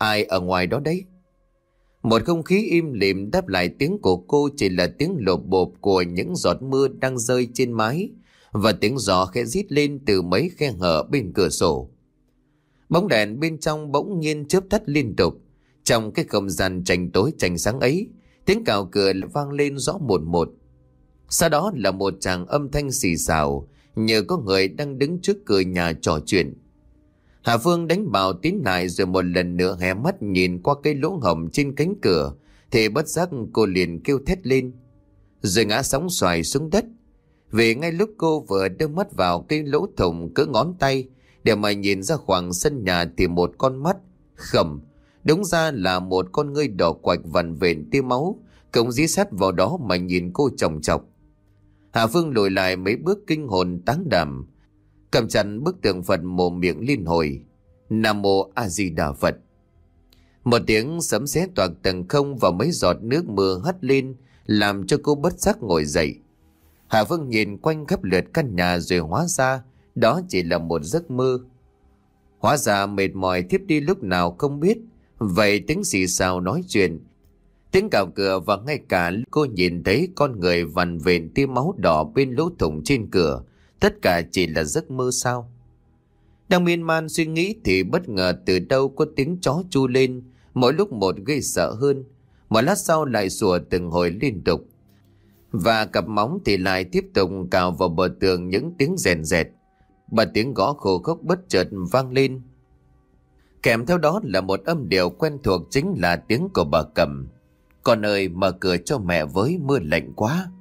Ai ở ngoài đó đấy? Một không khí im lìm đáp lại tiếng của cô chỉ là tiếng lộp bộp của những giọt mưa đang rơi trên mái và tiếng gió khẽ rít lên từ mấy khe hở bên cửa sổ. Bóng đèn bên trong bỗng nhiên chớp tắt liên tục. Trong cái không gian tranh tối tranh sáng ấy, tiếng cào cửa vang lên rõ một một. Sau đó là một tràng âm thanh xì xào, như có người đang đứng trước cửa nhà trò chuyện. Hà Phương đánh bạo tín lại rồi một lần nữa hé mắt nhìn qua cái lỗ hổng trên cánh cửa, thì bất giác cô liền kêu thét lên, rồi ngã sóng xoài xuống đất. Vì ngay lúc cô vừa đưa mắt vào cái lỗ thủng cỡ ngón tay để mà nhìn ra khoảng sân nhà thì một con mắt khẩm, đúng ra là một con ngươi đỏ quạch vằn vện tia máu, cũng dí sát vào đó mà nhìn cô chòng chọc. Hà Phương lùi lại mấy bước kinh hồn táng đảm, cầm chặt bức tượng Phật mồm miệng liên hồi Nam Mô A Di Đà Phật. Một tiếng sấm sét toạc tầng không và mấy giọt nước mưa hắt lên làm cho cô bất giác ngồi dậy. Hà Phương nhìn quanh khắp lượt căn nhà rồi hóa ra đó chỉ là một giấc mơ. Hóa ra mệt mỏi thiếp đi lúc nào không biết. Vậy tiếng xì xào nói chuyện, tiếng cào cửa và ngay cả cô nhìn thấy con người vằn vện tia máu đỏ bên lỗ thủng trên cửa, tất cả chỉ là giấc mơ sao? Đang miên man suy nghĩ thì bất ngờ từ đâu có tiếng chó chu lên, mỗi lúc một gây sợ hơn. Một lát sau lại sủa từng hồi liên tục, và cặp móng thì lại tiếp tục cào vào bờ tường những tiếng rèn rẹt. Và tiếng gõ khô khốc bất chợt vang lên, kèm theo đó là một âm điệu quen thuộc, chính là tiếng của bà Cẩm. Con ơi, mở cửa cho mẹ với, mưa lạnh quá.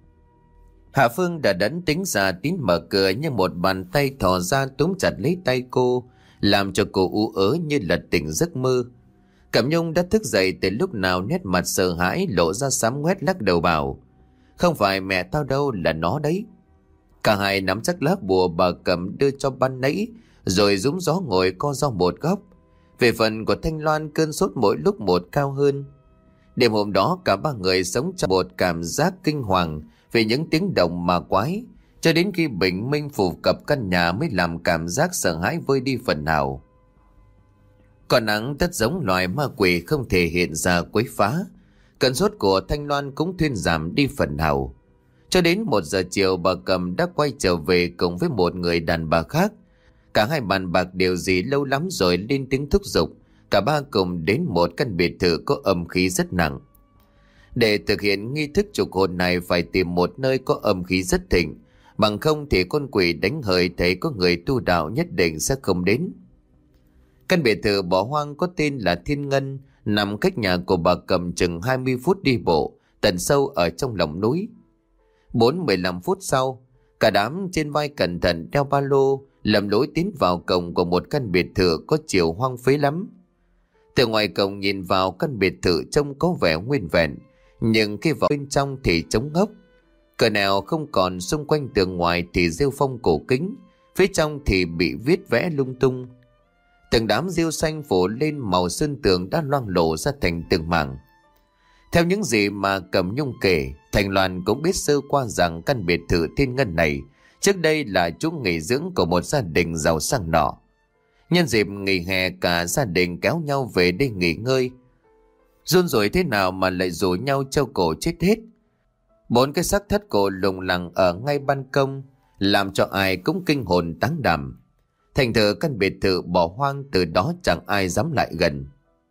Hạ Phương đã đắn tính ra tín mở cửa, nhưng một bàn tay thò ra túm chặt lấy tay cô, làm cho cô ú ớ như là tỉnh giấc mơ. Cẩm Nhung đã thức dậy từ lúc nào, nét mặt sợ hãi lộ ra xám ngoét, lắc đầu bảo, không phải mẹ tao đâu, là nó đấy. Cả hai nắm chắc lá bùa bà Cẩm đưa cho ban nãy, rồi rúm gió ngồi co ro một góc. Về phần của Thanh Loan, cơn sốt mỗi lúc một cao hơn. Đêm hôm đó cả ba người sống trong một cảm giác kinh hoàng về những tiếng động ma quái, cho đến khi bình minh phủ cập căn nhà mới làm cảm giác sợ hãi vơi đi phần nào. Còn nắng tất giống loài ma quỷ không thể hiện ra quấy phá, cơn sốt của Thanh Loan cũng thuyên giảm đi phần nào. Cho đến một giờ chiều, bà Cẩm đã quay trở về cùng với một người đàn bà khác. Cả hai bàn bạc điều gì lâu lắm rồi lên tiếng thúc giục cả ba cùng đến một căn biệt thự có âm khí rất nặng. Để thực hiện nghi thức trục hồn này phải tìm một nơi có âm khí rất thịnh, bằng không thì con quỷ đánh hời thấy có người tu đạo nhất định sẽ không đến. Căn biệt thự bỏ hoang có tên là Thiên Ngân, nằm cách nhà của bà Cẩm chừng hai mươi phút đi bộ, tận sâu ở trong lòng núi. Bốn mười lăm phút sau, cả đám trên vai cẩn thận đeo ba lô lầm lối tiến vào cổng của một căn biệt thự có chiều hoang phế lắm. Từ ngoài cổng nhìn vào, căn biệt thự trông có vẻ nguyên vẹn, nhưng khi vào bên trong thì trống ngốc. Cửa nào không còn, xung quanh tường ngoài thì rêu phong cổ kính, phía trong thì bị viết vẽ lung tung. Từng đám rêu xanh phủ lên màu sơn tường đã loang lổ ra thành từng mảng. Theo những gì mà Cẩm Nhung kể, Thành Loan cũng biết sơ qua rằng căn biệt thự Thiên Ngân này trước đây là chỗ nghỉ dưỡng của một gia đình giàu sang nọ. Nhân dịp nghỉ hè, cả gia đình kéo nhau về đây nghỉ ngơi. Run rủi thế nào mà lại rủ nhau treo cổ chết hết. Bốn cái xác thất cổ lủng lẳng ở ngay ban công, làm cho ai cũng kinh hồn táng đảm. Thành thử căn biệt thự bỏ hoang từ đó chẳng ai dám lại gần.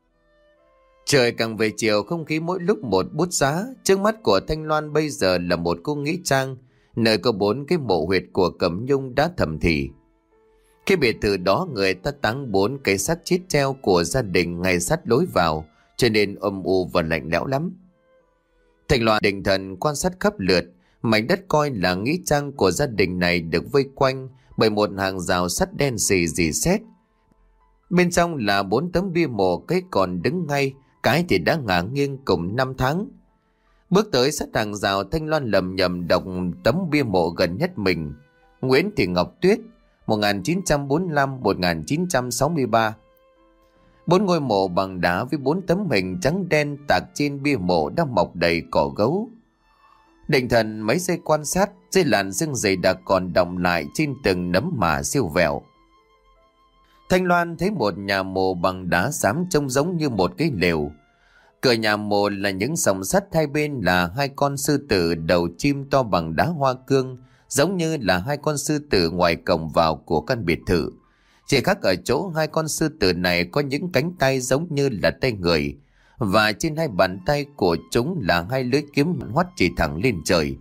Trời càng về chiều, không khí mỗi lúc một bút giá. Trước mắt của Thanh Loan bây giờ là một cô nghĩa trang, nơi có bốn cái mộ huyệt của Cẩm Nhung đã thầm thì. Cái biệt thự đó người ta táng bốn cái xác chết treo của gia đình ngay sát lối vào, cho nên âm u và lạnh lẽo lắm. Thanh Loan định thần quan sát khắp lượt, mảnh đất coi là nghĩa trang của gia đình này được vây quanh bởi một hàng rào sắt đen xì rỉ sét. Bên trong là bốn tấm bia mộ, cái còn đứng ngay, cái thì đã ngả nghiêng cùng năm tháng. Bước tới sát hàng rào, Thanh Loan lầm nhầm đọc tấm bia mộ gần nhất mình: Nguyễn Thị Ngọc Tuyết, một nghìn chín trăm bốn mươi lăm đến một nghìn chín trăm sáu mươi ba. Bốn ngôi mộ bằng đá với bốn tấm hình trắng đen tạc trên bia mộ đã mọc đầy cỏ gấu. Định thần mấy giây quan sát, dây làn sương dày đặc còn đọng lại trên từng nấm mả siêu vẹo. Thanh Loan thấy một nhà mồ bằng đá xám trông giống như một cái lều. Cửa nhà mồ là những sòng sắt, hai bên là hai con sư tử đầu chim to bằng đá hoa cương, giống như là hai con sư tử ngoài cổng vào của căn biệt thự. Chỉ khác ở chỗ hai con sư tử này có những cánh tay giống như là tay người, và trên hai bàn tay của chúng là hai lưỡi kiếm hoắt chỉ thẳng lên trời.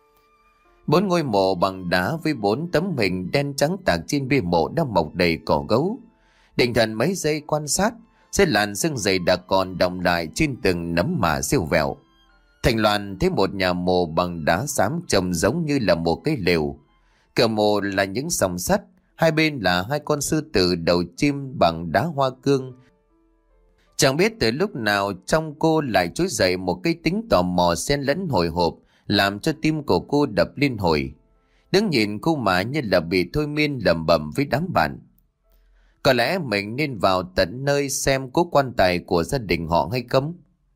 Bốn ngôi mộ bằng đá với bốn tấm hình đen trắng tạc trên bia mộ đã mọc đầy cỏ gấu. Định thần mấy giây quan sát, sẽ làn sương dày đã còn đọng lại trên từng nấm mả siêu vẹo. Thành Loan thấy một nhà mồ bằng đá xám trông giống như là một cái lều. Cửa mộ là những sòng sắt, hai bên là hai con sư tử đầu chim bằng đá hoa cương. Chẳng biết từ lúc nào trong cô lại trỗi dậy một cái tính tò mò xen lẫn hồi hộp, làm cho tim của cô đập liên hồi. Đứng nhìn cô mà như là bị thôi miên, lẩm bẩm với đám bạn: có lẽ mình nên vào tận nơi xem có quan tài của gia đình họ hay không.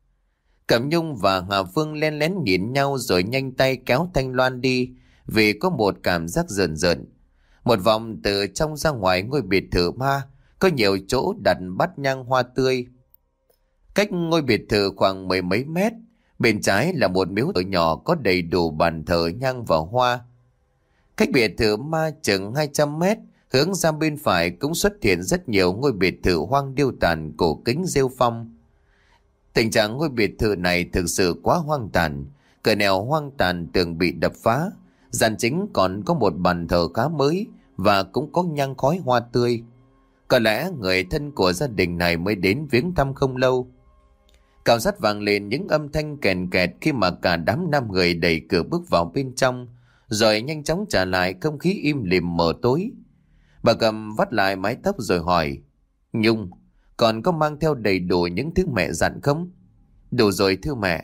Cẩm Nhung và Hà Phương len lén nhìn nhau rồi nhanh tay kéo Thanh Loan đi, vì có một cảm giác rờn rợn. Một vòng từ trong ra ngoài ngôi biệt thự ma, có nhiều chỗ đặt bát nhang hoa tươi. Cách ngôi biệt thự khoảng mười mấy mét, bên trái là một miếu thờ nhỏ có đầy đủ bàn thờ nhang và hoa. Cách biệt thự ma chừng hai trăm mét, hướng ra bên phải cũng xuất hiện rất nhiều ngôi biệt thự hoang điêu tàn cổ kính rêu phong. Tình trạng ngôi biệt thự này thực sự quá hoang tàn, cửa nẻo hoang tàn, tường bị đập phá, gian chính còn có một bàn thờ khá mới và cũng có nhang khói hoa tươi. Có lẽ người thân của gia đình này mới đến viếng thăm không lâu. Cào sắt vang lên những âm thanh kèn kẹt khi mà cả đám năm người đẩy cửa bước vào bên trong, rồi nhanh chóng trả lại không khí im lìm mờ tối. Bà Cầm vắt lại mái tóc rồi hỏi: Nhung, còn có mang theo đầy đủ những thứ mẹ dặn không? Đủ rồi thưa mẹ.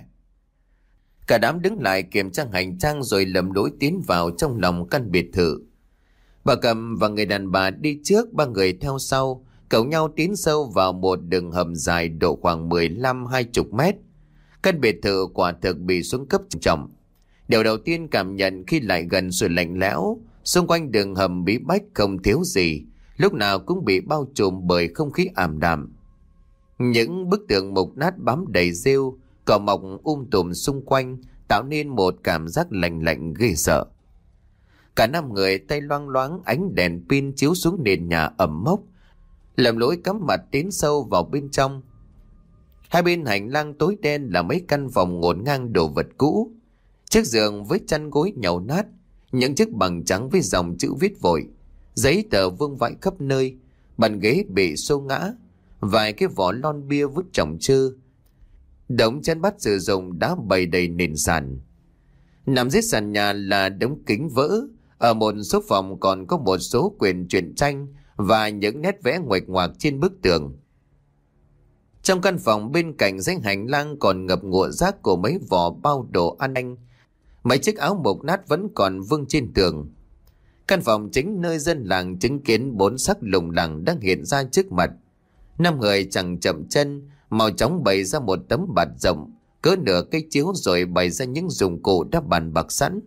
Cả đám đứng lại kiểm tra hành trang rồi lầm lũi tiến vào trong lòng căn biệt thự. Bà Cầm và người đàn bà đi trước, ba người theo sau, cẩu nhau tiến sâu vào một đường hầm dài độ khoảng mười lăm hai mươi mét. Căn biệt thự quả thực bị xuống cấp trầm trọng. Điều đầu tiên cảm nhận khi lại gần sự lạnh lẽo, xung quanh đường hầm bí bách không thiếu gì, lúc nào cũng bị bao trùm bởi không khí ảm đạm. Những bức tường mục nát bám đầy rêu, cỏ mọc um tùm xung quanh, tạo nên một cảm giác lạnh lạnh ghê sợ. Cả năm người tay loang loáng, ánh đèn pin chiếu xuống nền nhà ẩm mốc, lầm lỗi cắm mặt tiến sâu vào bên trong. Hai bên hành lang tối đen là mấy căn phòng ngổn ngang đồ vật cũ, chiếc giường với chăn gối nhàu nát, những chiếc bằng trắng với dòng chữ viết vội, giấy tờ vương vãi khắp nơi, bàn ghế bị xô ngã, vài cái vỏ lon bia vứt chồng chơ, đống chén bát sử dụng đã bày đầy nền sàn. Nằm dưới sàn nhà là đống kính vỡ, ở một số phòng còn có một số quyển truyện tranh và những nét vẽ nguệch ngoạc trên bức tường. Trong căn phòng bên cạnh dãy hành lang còn ngập ngụa rác của mấy vỏ bao đồ ăn nhanh, mấy chiếc áo mộc nát vẫn còn vương trên tường. Căn phòng chính nơi dân làng chứng kiến bốn sắc lùng lẳng đang hiện ra trước mặt. Năm người chẳng chậm chân, mau chóng bày ra một tấm bạt rộng cỡ nửa cây chiếu, rồi bày ra những dụng cụ đã bàn bạc sẵn.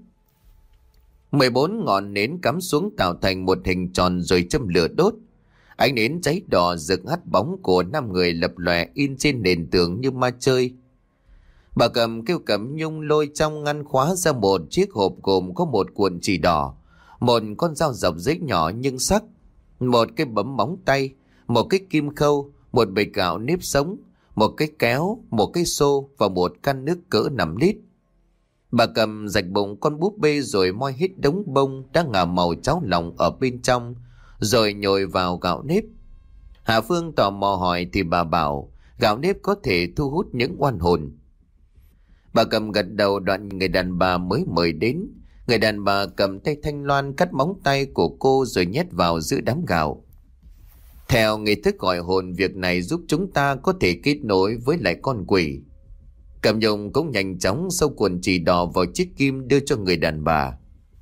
mười bốn ngọn nến cắm xuống tạo thành một hình tròn rồi châm lửa đốt. Ánh nến cháy đỏ rực, hắt bóng của năm người lập lòe in trên nền tường như ma chơi. Bà Cầm kêu Cẩm Nhung lôi trong ngăn khóa ra một chiếc hộp gồm có một cuộn chỉ đỏ, một con dao dọc giấy nhỏ nhưng sắc, một cái bấm móng tay, một cái kim khâu, một bịch gạo nếp sống, một cái kéo, một cái xô và một can nước cỡ năm lít. Bà Cầm rạch bụng con búp bê rồi moi hết đống bông đã ngả màu cháo lòng ở bên trong, rồi nhồi vào gạo nếp. Hà Phương tò mò hỏi thì bà bảo gạo nếp có thể thu hút những oan hồn. Bà Cầm gật đầu, đoạn người đàn bà mới mời đến. Người đàn bà cầm tay Thanh Loan cắt móng tay của cô rồi nhét vào giữa đám gạo. Theo nghi thức gọi hồn, việc này giúp chúng ta có thể kết nối với lại con quỷ. Cẩm Nhung cũng nhanh chóng sâu cuộn chỉ đỏ vào chiếc kim đưa cho người đàn bà.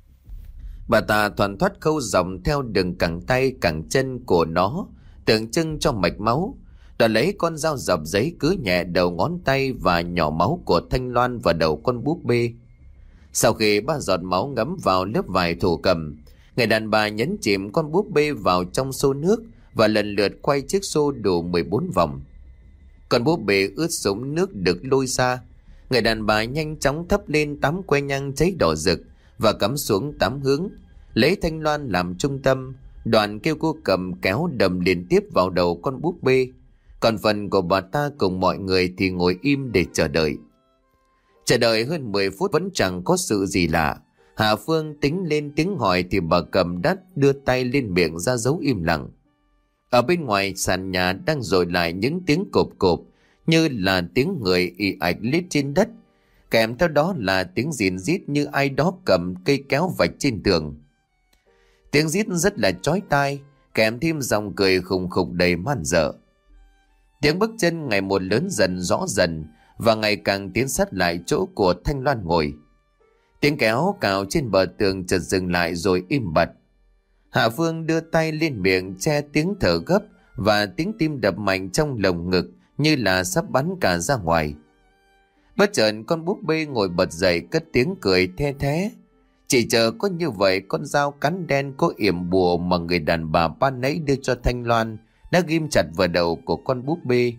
Bà ta thoăn thoắt khâu dòng theo đường cẳng tay cẳng chân của nó, tượng trưng cho mạch máu. Đoạn lấy con dao dập giấy cứ nhẹ đầu ngón tay và nhỏ máu của Thanh Loan vào đầu con búp bê. Sau khi ba giọt máu ngấm vào lớp vải thổ cầm, người đàn bà nhấn chìm con búp bê vào trong xô nước và lần lượt quay chiếc xô đủ mười bốn vòng. Còn búp bê ướt sũng nước được lôi ra. Người đàn bà nhanh chóng thắp lên tám que nhang cháy đỏ rực và cắm xuống tám hướng, lấy thanh loan làm trung tâm. Đoàn kêu cô cầm kéo đầm liên tiếp vào đầu con búp bê. Còn phần của bà ta cùng mọi người thì ngồi im để chờ đợi. Chờ đợi hơn mười phút vẫn chẳng có sự gì lạ. Hạ Phương tính lên tiếng hỏi thì bà cầm đã đưa tay lên miệng ra dấu im lặng. Ở bên ngoài sàn nhà đang dội lại những tiếng cộp cộp, như là tiếng người ì ạch lết trên đất, kèm theo đó là tiếng rìn rít như ai đó cầm cây kéo vạch trên tường. Tiếng rít rất là chói tai, kèm thêm dòng cười khùng khục đầy man dợ. Tiếng bước chân ngày một lớn dần rõ dần và ngày càng tiến sát lại chỗ của Thanh Loan ngồi. Tiếng kéo cào trên bờ tường chợt dừng lại rồi im bặt. Hạ Phương đưa tay lên miệng che tiếng thở gấp và tiếng tim đập mạnh trong lồng ngực như là sắp bắn cả ra ngoài. Bất chợt con búp bê ngồi bật dậy cất tiếng cười the thé. Chỉ chờ có như vậy con dao cắn đen có yểm bùa mà người đàn bà ban nãy đưa cho Thanh Loan đã ghim chặt vào đầu của con búp bê.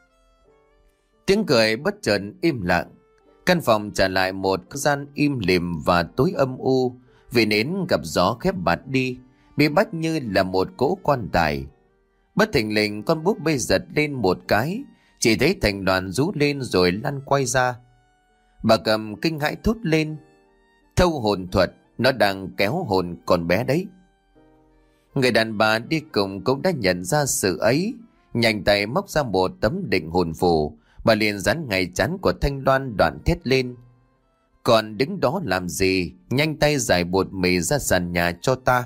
Tiếng cười bất chợt im lặng. Căn phòng trở lại một gian im lìm và tối âm u, vì nến gặp gió khép bạt đi, bị bắt như là một cỗ quan tài. Bất thình lình con búp bê giật lên một cái, chỉ thấy thành đoàn rú lên rồi lăn quay ra. Bà cầm kinh hãi thốt lên: thâu hồn thuật, nó đang kéo hồn con bé đấy. Người đàn bà đi cùng cũng đã nhận ra sự ấy, nhanh tay móc ra một tấm định hồn phù. Bà liền dán ngay chán của Thanh Loan, đoạn thét lên: còn đứng đó làm gì, nhanh tay giải bột mì ra sàn nhà cho ta.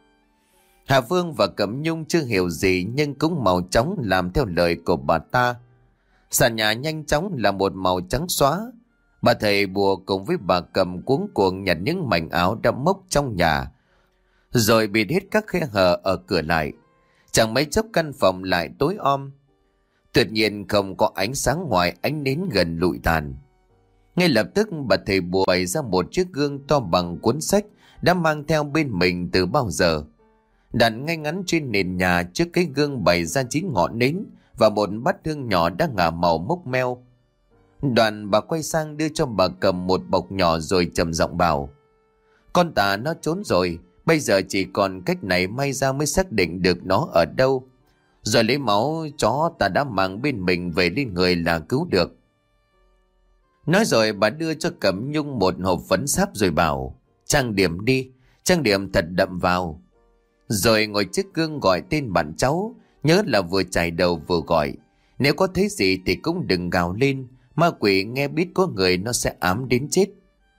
Hà Phương và Cẩm Nhung chưa hiểu gì nhưng cũng mau chóng làm theo lời của bà ta. Sàn nhà nhanh chóng là một màu trắng xóa. Bà thầy bùa cùng với bà Cẩm cuống cuồng nhặt những mảnh áo đã mốc trong nhà, rồi bịt hết các khe hở ở cửa lại. Chẳng mấy chốc căn phòng lại tối om. Tuyệt nhiên không có ánh sáng ngoài ánh nến gần lụi tàn. Ngay lập tức bà thầy bùa bày ra một chiếc gương to bằng cuốn sách đã mang theo bên mình từ bao giờ. Đặt ngay ngắn trên nền nhà trước cái gương bày ra chín ngọn nến và một bát hương nhỏ đã ngả màu mốc meo. Đoạn bà quay sang đưa cho bà Cầm một bọc nhỏ rồi trầm giọng bảo: con tà nó trốn rồi, bây giờ chỉ còn cách này may ra mới xác định được nó ở đâu. Rồi lấy máu chó ta đã mang bên mình về lên người là cứu được. Nói rồi bà đưa cho Cẩm Nhung một hộp phấn sáp rồi bảo: trang điểm đi, trang điểm thật đậm vào. Rồi ngồi trước gương gọi tên bạn cháu, nhớ là vừa chải đầu vừa gọi. Nếu có thấy gì thì cũng đừng gào lên, ma quỷ nghe biết có người nó sẽ ám đến chết.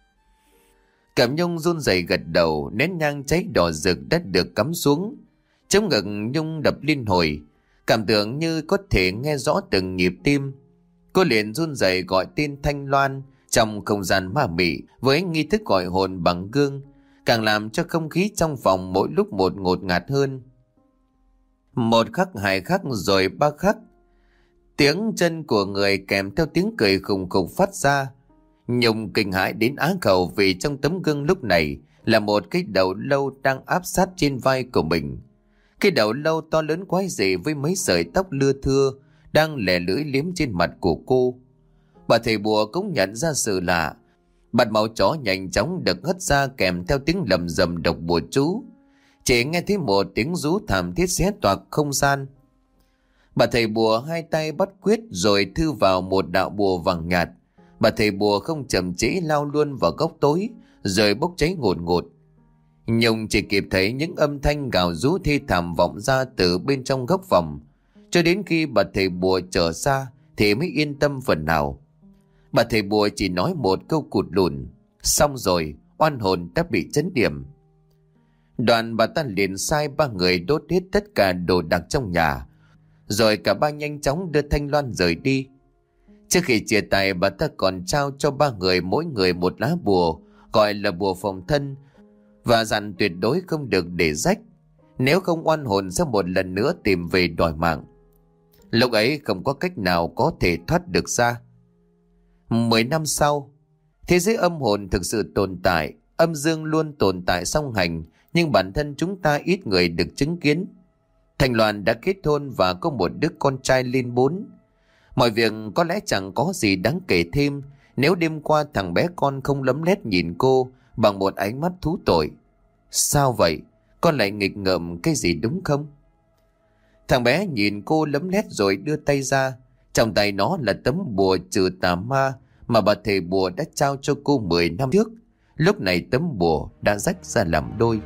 Cẩm Nhung run rẩy gật đầu, nén nhang cháy đỏ rực đã được cắm xuống. Trong ngực Nhung đập liên hồi, cảm tưởng như có thể nghe rõ từng nhịp tim. Cô liền run rẩy gọi tên Thanh Loan trong không gian ma mị với nghi thức gọi hồn bằng gương, càng làm cho không khí trong phòng mỗi lúc một ngột ngạt hơn. Một khắc, hai khắc, rồi ba khắc. Tiếng chân của người kèm theo tiếng cười khùng khục phát ra. Nhung kinh hãi đến á khẩu vì trong tấm gương lúc này là một cái đầu lâu đang áp sát trên vai của mình. Cái đầu lâu to lớn quái dị với mấy sợi tóc lưa thưa đang lè lưỡi liếm trên mặt của cô. Bà thầy bùa cũng nhận ra sự lạ. Bạt máu chó nhanh chóng được hất ra kèm theo tiếng lầm rầm độc bùa chú. Chỉ nghe thấy một tiếng rú thảm thiết xé toạc không gian. Bà thầy bùa hai tay bắt quyết rồi thư vào một đạo bùa vàng nhạt. Bà thầy bùa không chậm trễ lao luôn vào góc tối rồi bốc cháy ngột ngột. Nhung chỉ kịp thấy những âm thanh gào rú thê thảm vọng ra từ bên trong góc phòng. Cho đến khi bà thầy bùa trở ra thì mới yên tâm phần nào. Bà thầy bùa chỉ nói một câu cụt lùn: xong rồi, oan hồn đã bị chấn điểm. Đoàn bà ta liền sai ba người đốt hết tất cả đồ đạc trong nhà, rồi cả ba nhanh chóng đưa Thanh Loan rời đi. Trước khi chia tay, bà ta còn trao cho ba người mỗi người một lá bùa gọi là bùa phòng thân và dặn tuyệt đối không được để rách, nếu không oan hồn sẽ một lần nữa tìm về đòi mạng. Lúc ấy không có cách nào có thể thoát được ra. Mười năm sau, thế giới âm hồn thực sự tồn tại. Âm dương luôn tồn tại song hành, nhưng bản thân chúng ta ít người được chứng kiến. Thành Loan đã kết hôn và có một đứa con trai lên bốn. Mọi việc có lẽ chẳng có gì đáng kể thêm nếu đêm qua thằng bé con không lấm lét nhìn cô bằng một ánh mắt thú tội. Sao vậy? Con lại nghịch ngợm cái gì đúng không? Thằng bé nhìn cô lấm lét rồi đưa tay ra. Trong tay nó là tấm bùa trừ tà ma mà bà thầy bùa đã trao cho cô mười năm trước. Lúc này tấm bùa đã rách ra làm đôi.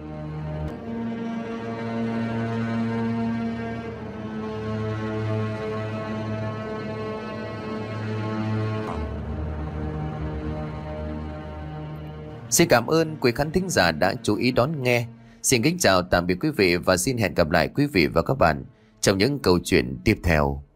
Xin cảm ơn quý khán thính giả đã chú ý đón nghe. Xin kính chào tạm biệt quý vị và xin hẹn gặp lại quý vị và các bạn trong những câu chuyện tiếp theo.